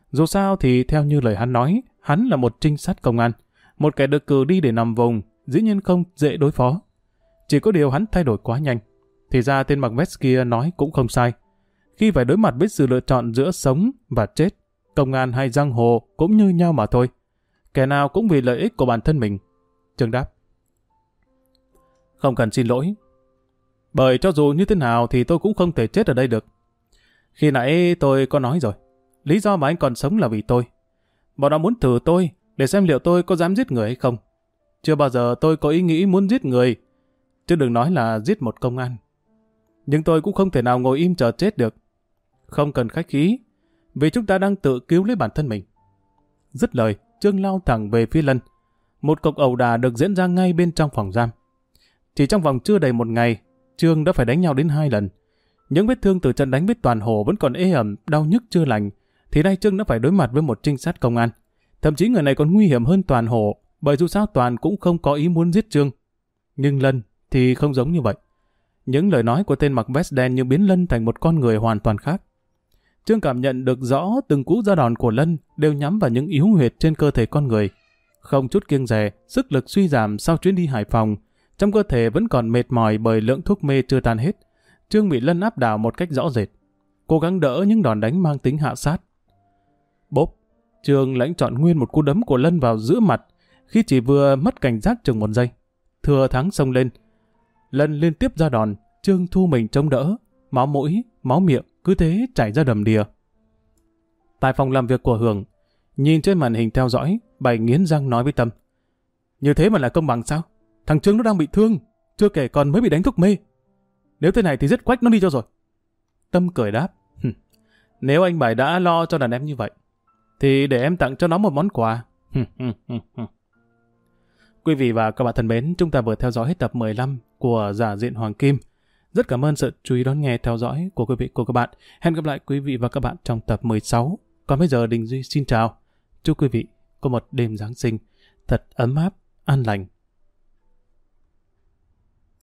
Dù sao thì theo như lời hắn nói, hắn là một trinh sát công an, một kẻ được cử đi để nằm vùng, dĩ nhiên không dễ đối phó. Chỉ có điều hắn thay đổi quá nhanh. Thì ra tên mặc vest kia nói cũng không sai. Khi phải đối mặt với sự lựa chọn giữa sống và chết, công an hay giang hồ cũng như nhau mà thôi. Kẻ nào cũng vì lợi ích của bản thân mình. Trương đáp: Không cần xin lỗi. Bởi cho dù như thế nào thì tôi cũng không thể chết ở đây được. Khi nãy tôi có nói rồi, lý do mà anh còn sống là vì tôi. Bọn nó muốn thử tôi để xem liệu tôi có dám giết người hay không. Chưa bao giờ tôi có ý nghĩ muốn giết người, chứ đừng nói là giết một công an. Nhưng tôi cũng không thể nào ngồi im chờ chết được. Không cần khách khí, vì chúng ta đang tự cứu lấy bản thân mình. Dứt lời, Trương lao thẳng về phía Lân. Một cuộc ẩu đả được diễn ra ngay bên trong phòng giam. Chỉ trong vòng chưa đầy một ngày, Trương đã phải đánh nhau đến 2 lần. Những vết thương từ trận đánh với Toàn Hồ vẫn còn ê ẩm, đau nhức chưa lành, thì nay Trương đã phải đối mặt với một trinh sát công an. Thậm chí người này còn nguy hiểm hơn Toàn Hồ, bởi dù sao Toàn cũng không có ý muốn giết Trương. Nhưng Lân thì không giống như vậy. Những lời nói của tên mặc vest đen như biến Lân thành một con người hoàn toàn khác. Trương cảm nhận được rõ từng cú ra đòn của Lân đều nhắm vào những yếu huyệt trên cơ thể con người. Không chút kiêng dè, sức lực suy giảm sau chuyến đi Hải Phòng, trong cơ thể vẫn còn mệt mỏi bởi lượng thuốc mê chưa tan hết. Trương bị Lân áp đảo một cách rõ rệt, cố gắng đỡ những đòn đánh mang tính hạ sát. Bốp, Trương lãnh trọn nguyên một cú đấm của Lân vào giữa mặt, khi chỉ vừa mất cảnh giác chừng 1 giây. Thừa thắng xông lên, Lân liên tiếp ra đòn, Trương thu mình chống đỡ, máu mũi, máu miệng cứ thế chảy ra đầm đìa. Tại phòng làm việc của Hường, nhìn trên màn hình theo dõi, Bảy nghiến răng nói với Tâm: Như thế mà là công bằng sao? Thằng Trương nó đang bị thương, chưa kể còn mới bị đánh thuốc mê. Nếu thế này thì giết quách nó đi cho rồi. Tâm cười đáp: Nếu anh Bảy đã lo cho đàn em như vậy, thì để em tặng cho nó một món quà. Quý vị và các bạn thân mến, chúng ta vừa theo dõi hết tập 15 của Giả Diện Hoàng Kim. Rất cảm ơn sự chú ý đón nghe theo dõi của quý vị và các bạn. Hẹn gặp lại quý vị và các bạn trong tập 16. Còn bây giờ Đình Duy xin chào. Chúc quý vị có một đêm Giáng sinh thật ấm áp, an lành.